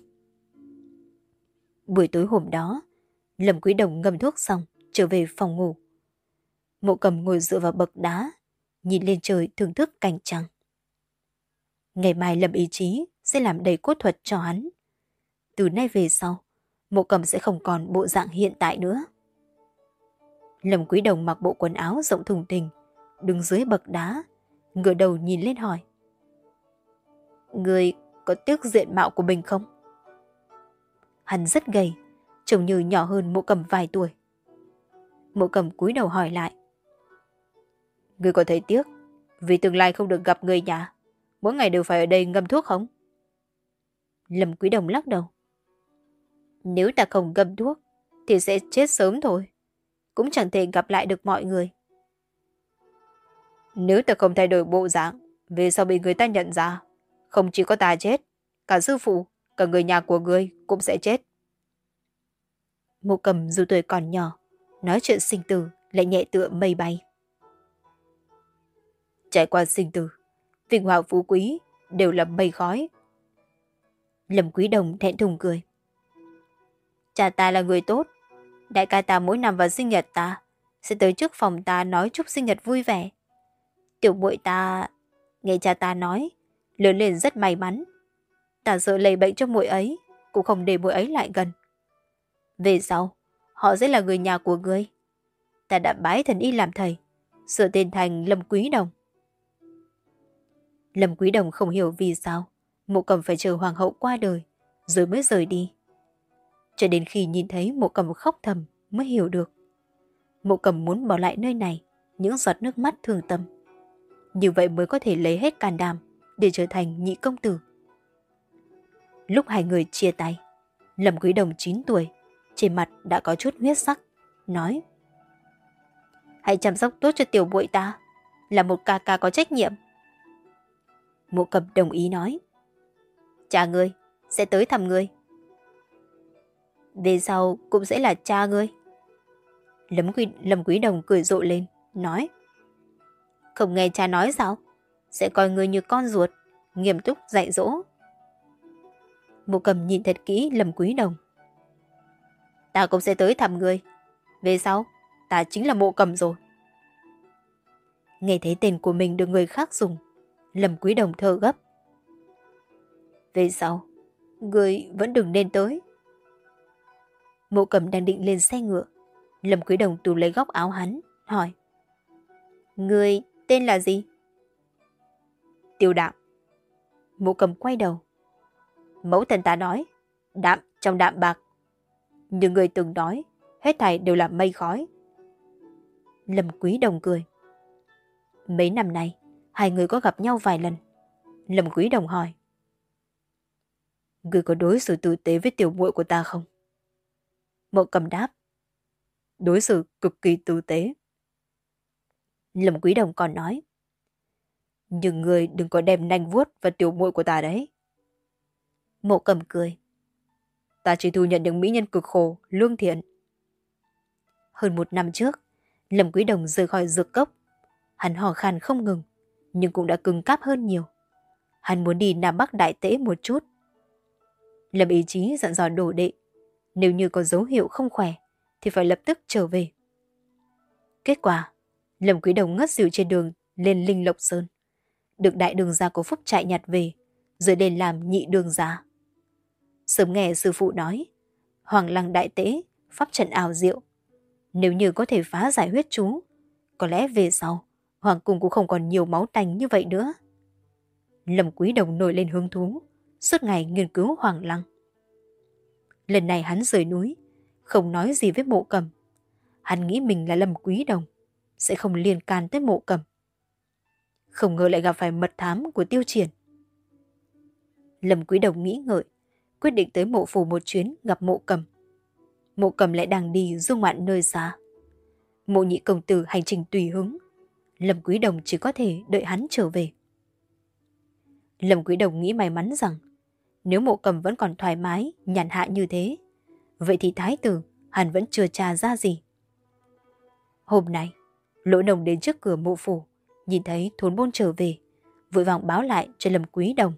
Speaker 1: Buổi tối hôm đó, Lâm Quý Đồng ngâm thuốc xong trở về phòng ngủ. Mộ Cầm ngồi dựa vào bậc đá, nhìn lên trời thưởng thức cảnh trăng. Ngày mai Lâm Ý Chí sẽ làm đầy cốt thuật cho hắn. Từ nay về sau, Mộ Cầm sẽ không còn bộ dạng hiện tại nữa. Lâm Quý Đồng mặc bộ quần áo rộng thùng thình, đứng dưới bậc đá, ngửa đầu nhìn lên hỏi. Người có tiếc diện mạo của mình không? Hắn rất gầy, trông như nhỏ hơn Mộ Cầm vài tuổi. Mộ Cầm cúi đầu hỏi lại. Người có thấy tiếc vì tương lai không được gặp người nhà,
Speaker 2: mỗi ngày đều phải ở đây ngâm thuốc không?
Speaker 1: Lâm Quý Đồng lắc đầu. Nếu ta không ngâm thuốc, thì sẽ chết sớm thôi. Cũng chẳng thể gặp lại được mọi người.
Speaker 2: Nếu ta không thay đổi bộ dạng, về sau bị người ta nhận ra, không chỉ có ta chết, cả sư phụ, cả người nhà của ngươi cũng sẽ chết.
Speaker 1: Mộ Cầm dù tuổi còn nhỏ, nói chuyện sinh tử lại nhẹ tựa mây bay.
Speaker 2: Trải qua sinh tử, vinh hoa phú quý đều là mây khói.
Speaker 1: Lâm Quý Đồng thẹn thùng cười. Cha ta là người tốt. Đại ca ta mỗi năm vào sinh nhật ta sẽ tới trước phòng ta nói chúc sinh nhật vui vẻ. Tiểu muội ta nghe cha ta nói lớn lên rất may mắn. Ta sợ lây bệnh cho muội ấy, cũng không để muội ấy lại gần. Về sau họ sẽ là người nhà của ngươi. Ta đã bái thần y làm thầy, sửa tên thành Lâm Quý Đồng. Lâm Quý Đồng không hiểu vì sao Mộ Cầm phải chờ hoàng hậu qua đời rồi mới rời đi. Cho đến khi nhìn thấy Mộ Cầm khóc thầm mới hiểu được. Mộ Cầm muốn bỏ lại nơi này những giọt nước mắt thương tâm. Như vậy mới có thể lấy hết can đảm để trở thành nhị công tử. Lúc hai người chia tay, Lâm Quý Đồng chín tuổi, trên mặt đã có chút huyết sắc, nói: hãy chăm sóc tốt cho tiểu muội ta, là một ca ca có trách nhiệm. Mộ Cầm đồng ý nói: cha ngươi sẽ tới thăm ngươi. Về sau cũng sẽ là cha ngươi. Lâm Quý, Lâm Quý Đồng cười rộ lên, nói: không nghe cha nói sao? Sẽ coi ngươi như con ruột, nghiêm túc dạy dỗ. Mộ Cầm nhìn thật kỹ Lâm Quý Đồng. Ta cũng sẽ tới thăm ngươi. Về sau, ta chính là Mộ Cầm rồi. Nghe thấy tên của mình được người khác dùng, Lâm Quý Đồng thở gấp. Về sau, ngươi vẫn đừng nên tới. Mộ Cầm đang định lên xe ngựa. Lâm Quý Đồng túm lấy góc áo hắn, hỏi: ngươi tên là gì?
Speaker 2: Tiêu Đạm.
Speaker 1: Mộ Cầm quay đầu. Mẫu thân ta nói, đạm trong đạm bạc. Nhưng người từng nói, hết thảy đều là mây khói. Lâm Quý Đồng cười. Mấy năm nay, hai người có gặp nhau vài lần. Lâm Quý Đồng hỏi: ngươi có đối xử tử tế với tiểu muội của ta không? Mộ Cầm đáp: đối xử cực kỳ tử tế. Lâm Quý Đồng còn nói: nhưng người đừng có đem nanh vuốt vào tiểu muội của ta đấy. Mộ Cầm cười:
Speaker 2: ta chỉ thu nhận những mỹ nhân cực khổ, lương thiện.
Speaker 1: Hơn một năm trước, Lâm Quý Đồng rời khỏi dược cốc. Hắn hò khan không ngừng, nhưng cũng đã cứng cáp hơn nhiều. Hắn muốn đi Nam Bắc đại tễ một chút. Lâm ý chí dặn dò đồ đệ, nếu như có dấu hiệu không khỏe thì phải lập tức trở về. Kết quả, Lâm Quý Đồng ngất xỉu trên đường lên Linh Lộc Sơn, được đại đường gia của Phúc Trại nhặt về, rồi lên làm nhị đường gia. Sớm nghe sư phụ nói, Hoàng Lăng đại tế, pháp trận ảo diệu. Nếu như có thể phá giải huyết chú, có lẽ về sau, Hoàng cung cũng không còn nhiều máu tanh như vậy nữa. Lâm Quý Đồng nổi lên hứng thú, suốt ngày nghiên cứu Hoàng Lăng. Lần này hắn rời núi, không nói gì với Mộ Cầm. Hắn nghĩ mình là Lâm Quý Đồng, sẽ không liên can tới Mộ Cầm. Không ngờ lại gặp phải mật thám của Tiêu Triển. Lâm Quý Đồng nghĩ ngợi, quyết định tới mộ phủ một chuyến gặp Mộ Cầm. Mộ Cầm lại đang đi du ngoạn nơi xa. Mộ nhị công tử hành trình tùy hứng, Lâm Quý Đồng chỉ có thể đợi hắn trở về. Lâm Quý Đồng nghĩ may mắn rằng nếu Mộ Cầm vẫn còn thoải mái, nhàn hạ như thế, vậy thì thái tử hẳn vẫn chưa tra ra gì. Hôm nay, Lỗ Nồng đến trước cửa mộ phủ, nhìn thấy thốn môn trở về, vội vàng báo lại cho Lâm Quý Đồng.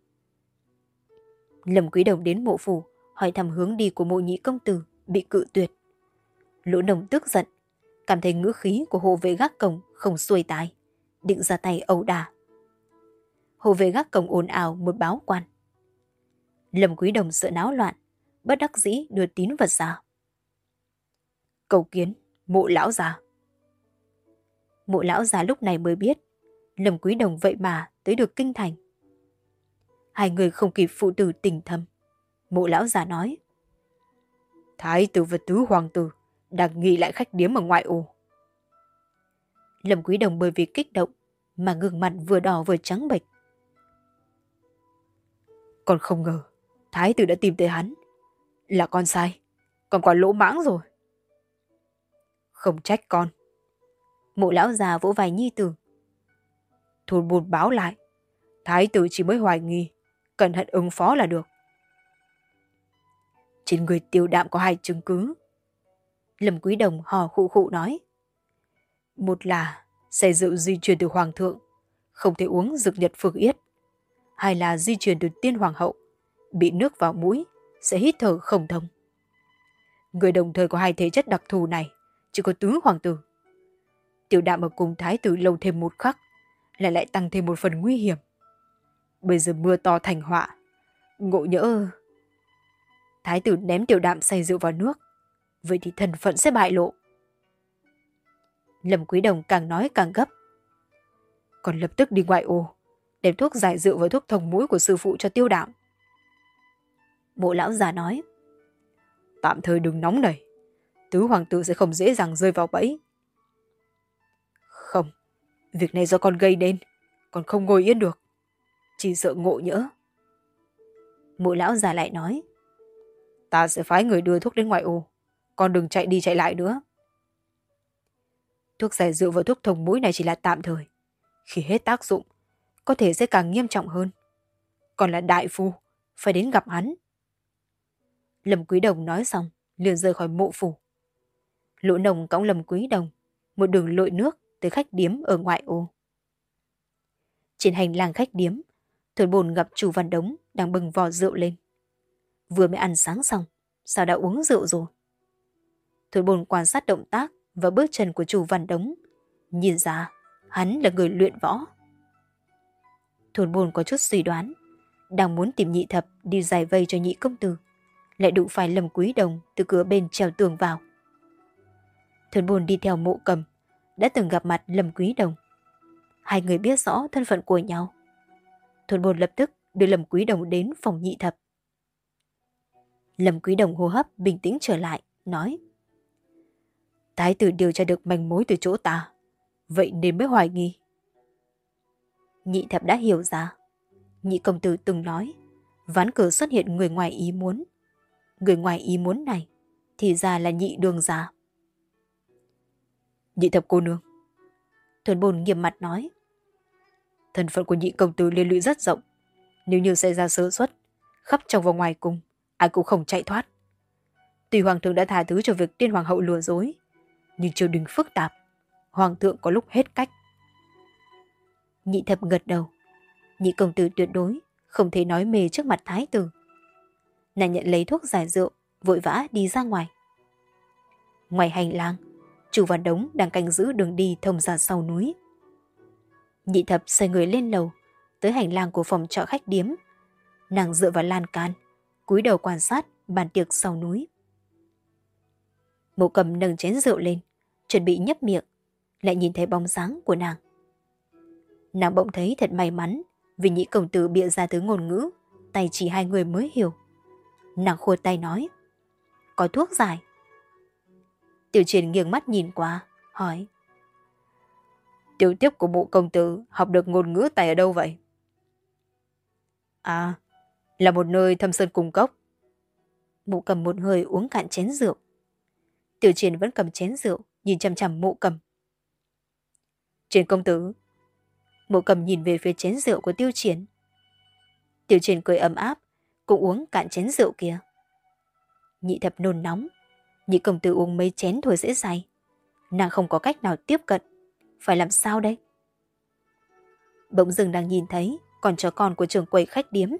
Speaker 1: Lâm Quý Đồng đến mộ phủ, hỏi thăm hướng đi của mộ nhị công tử, bị cự tuyệt. Lỗ Nồng tức giận, cảm thấy ngữ khí của hộ vệ gác cổng không xuôi tai, định ra tay ẩu đả. Hộ vệ gác cổng ồn ào một báo quan. Lâm Quý Đồng sợ náo loạn, bất đắc dĩ đưa tín vật ra. Cầu kiến mộ lão già. Mộ lão già lúc này mới biết Lâm Quý Đồng vậy mà tới được kinh thành. Hai người không kịp phụ tử tình thâm. Mộ lão già nói:
Speaker 2: thái tử và tứ hoàng tử đang nghỉ lại khách điếm ở ngoại ô.
Speaker 1: Lâm Quý Đồng bởi vì kích động mà gương mặt vừa đỏ vừa trắng bệch.
Speaker 2: Còn không ngờ, thái tử đã tìm tới hắn. Là con sai, còn quả lỗ mãng rồi. Không trách con.
Speaker 1: Mụ lão già vỗ vai nhi tử.
Speaker 2: Thôn buôn báo lại, thái tử chỉ mới hoài nghi, cẩn thận ứng phó là được. Trên người Tiêu Đạm có hai chứng cứ.
Speaker 1: Lâm Quý Đồng hò khụ khụ nói.
Speaker 2: Một là say rượu di truyền từ hoàng thượng, không thể uống dược nhật phương yết. Hai là di truyền từ tiên hoàng hậu, bị nước vào mũi sẽ hít thở không thông. Người đồng thời có hai thể chất đặc thù này chỉ có tứ hoàng tử. Tiêu Đạm ở cùng thái tử lâu thêm một khắc lại lại tăng thêm một phần nguy hiểm. Bây giờ mưa to thành họa, ngộ nhỡ thái tử ném Tiêu Đạm say rượu vào nước, vậy thì thân phận sẽ bại lộ.
Speaker 1: Lâm Quý Đồng càng nói càng gấp.
Speaker 2: Còn lập tức đi ngoại ô, đem thuốc giải rượu và thuốc thông mũi của sư phụ cho Tiêu Đạm.
Speaker 1: Mộ lão già nói.
Speaker 2: Tạm thời đừng nóng nảy, tứ hoàng tử sẽ không dễ dàng rơi vào bẫy. Không, việc này do con gây nên, con không ngồi yên được. Chỉ sợ ngộ nhỡ.
Speaker 1: Mộ lão già lại nói.
Speaker 2: Ta sẽ phái người đưa thuốc đến ngoại ô, con đừng chạy đi chạy lại nữa. Thuốc giải rượu và thuốc thông mũi này chỉ là tạm thời. Khi hết tác dụng, có thể sẽ càng nghiêm trọng hơn. Còn là đại phu, phải đến gặp hắn.
Speaker 1: Lâm Quý Đồng nói xong, liền rời khỏi mộ phủ. Lỗ Nồng cõng Lâm Quý Đồng, một đường lội nước tới khách điếm ở ngoại ô. Trên hành lang khách điếm, Thôn Bồn gặp chủ Văn Đống đang bưng vò rượu lên. Vừa mới ăn sáng xong, sao đã uống rượu rồi? Thôn Bồn quan sát động tác và bước chân của chủ Văn Đống, nhìn ra hắn là người luyện võ. Thôn Bồn có chút suy đoán, đang muốn tìm Nhị Thập đi giải vây cho Nhị công tử, lại đụng phải Lâm Quý Đồng từ cửa bên trèo tường vào. Thôn Bồn đi theo Mộ Cầm, đã từng gặp mặt Lâm Quý Đồng. Hai người biết rõ thân phận của nhau. Thôn Bồn lập tức đưa Lâm Quý Đồng đến phòng Nhị Thập. Lâm Quý Đồng hô hấp bình tĩnh trở lại, nói. Thái tử điều tra được manh mối từ chỗ ta, vậy nên mới hoài nghi. Nhị Thập đã hiểu ra. Nhị công tử từng nói, ván cờ xuất hiện người ngoài ý muốn. Người ngoài ý muốn này, thì ra là Nhị đường gia.
Speaker 2: Nhị Thập cô nương.
Speaker 1: Thôn Bồn nghiêm mặt nói.
Speaker 2: Thân phận của Nhị công tử liên lụy rất rộng. Nếu như xảy ra sơ suất, khắp trong và ngoài cung, ai cũng không chạy thoát. Tuy hoàng thượng đã tha thứ cho việc tiên hoàng hậu lừa dối, nhưng triều đình phức tạp, hoàng thượng có lúc hết cách.
Speaker 1: Nhị Thập gật đầu. Nhị công tử tuyệt đối không thể nói mê trước mặt thái tử. Nàng nhận lấy thuốc giải rượu, vội vã đi ra ngoài. Ngoài hành lang, chủ Văn Đống đang canh giữ đường đi thông ra sau núi. Nhị Thập xoay người lên lầu, tới hành lang của phòng trọ khách điếm. Nàng dựa vào lan can, cúi đầu quan sát bàn tiệc sau núi. Mộ Cầm nâng chén rượu lên, chuẩn bị nhấp miệng, lại nhìn thấy bóng dáng của nàng. Nàng bỗng thấy thật may mắn, vì Nhị công tử bịa ra thứ ngôn ngữ, tay chỉ hai người mới hiểu. Nàng khua tay nói, có thuốc giải. Tiểu Triển nghiêng mắt nhìn qua, hỏi.
Speaker 2: Tiểu tiếp của Mộ công tử học được ngôn ngữ tài ở đâu vậy? À, là một nơi thâm sơn cung cốc.
Speaker 1: Mộ Cầm một hơi uống cạn chén rượu. Tiểu Triển vẫn cầm chén rượu, nhìn chằm chằm Mộ Cầm.
Speaker 2: Triển công tử.
Speaker 1: Mộ Cầm nhìn về phía chén rượu của Tiêu Triển. Tiêu Triển cười ấm áp, cũng uống cạn chén rượu kia. Nhị Thập nôn nóng, Nhị công tử uống mấy chén thôi dễ say. Nàng không có cách nào tiếp cận, phải làm sao đây? Bỗng dưng đang nhìn thấy con chó con của trưởng quầy khách điếm.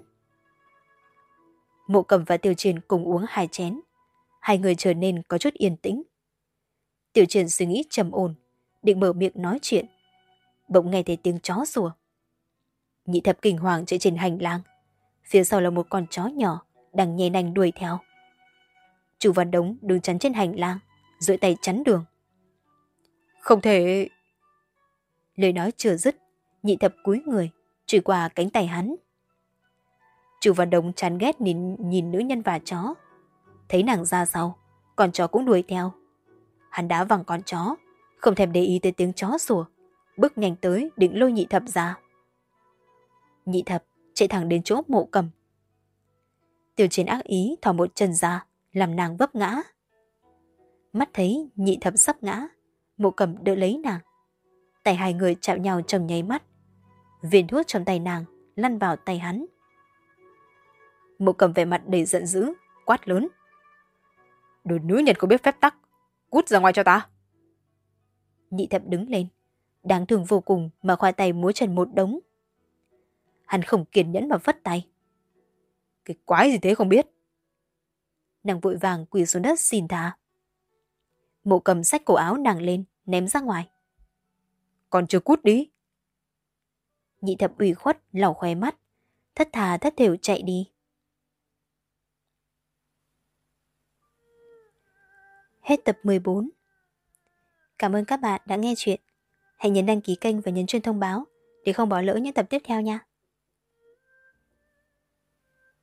Speaker 1: Mộ Cầm và Tiêu Triển cùng uống hai chén, hai người trở nên có chút yên tĩnh. Tiêu Triển suy nghĩ trầm ổn, định mở miệng nói chuyện, bỗng nghe thấy tiếng chó sủa. Nhị Thập kinh hoàng chạy trên hành lang, phía sau là một con chó nhỏ đang nhè nanh đuổi theo. Chủ Văn Đống đứng chắn trên hành lang, duỗi tay chắn đường.
Speaker 2: Không thể.
Speaker 1: Lời nói chưa dứt, Nhị Thập cúi người, chùi qua cánh tay hắn. Chủ Văn Đống chán ghét nhìn, nhìn nữ nhân và chó. Thấy nàng ra sau, con chó cũng đuổi theo. Hắn đá văng con chó, không thèm để ý tới tiếng chó sủa, bước nhanh tới định lôi Nhị Thập ra. Nhị Thập chạy thẳng đến chỗ Mộ Cầm.
Speaker 2: Tiểu Chiến ác ý thò một chân ra, làm nàng vấp ngã. Mắt thấy Nhị Thập sắp ngã, Mộ Cầm đỡ lấy nàng. Tay hai người chạm nhau trong nháy mắt. Viên thuốc trong tay nàng lăn vào tay hắn. Mộ Cầm vẻ mặt đầy giận dữ, quát lớn. Đồ nữ nhân có biết phép tắc, cút ra ngoài cho ta. Nhị Thập đứng lên, đáng thương vô cùng mà khoai tay múa chân một đống. Hắn không kiên nhẫn mà vất tay. Cái quái gì thế không biết. Nàng vội vàng quỳ xuống đất xin tha. Mộ Cầm xách cổ áo nàng lên, ném ra ngoài. Còn chưa cút đi. Nhị Thập ủy khuất lau khóe mắt, thất thà thất thểu chạy đi. Hết tập mười bốn. Cảm ơn các bạn đã nghe chuyện. Hãy nhấn đăng ký kênh và nhấn chuông thông báo để không bỏ lỡ những tập tiếp theo nha.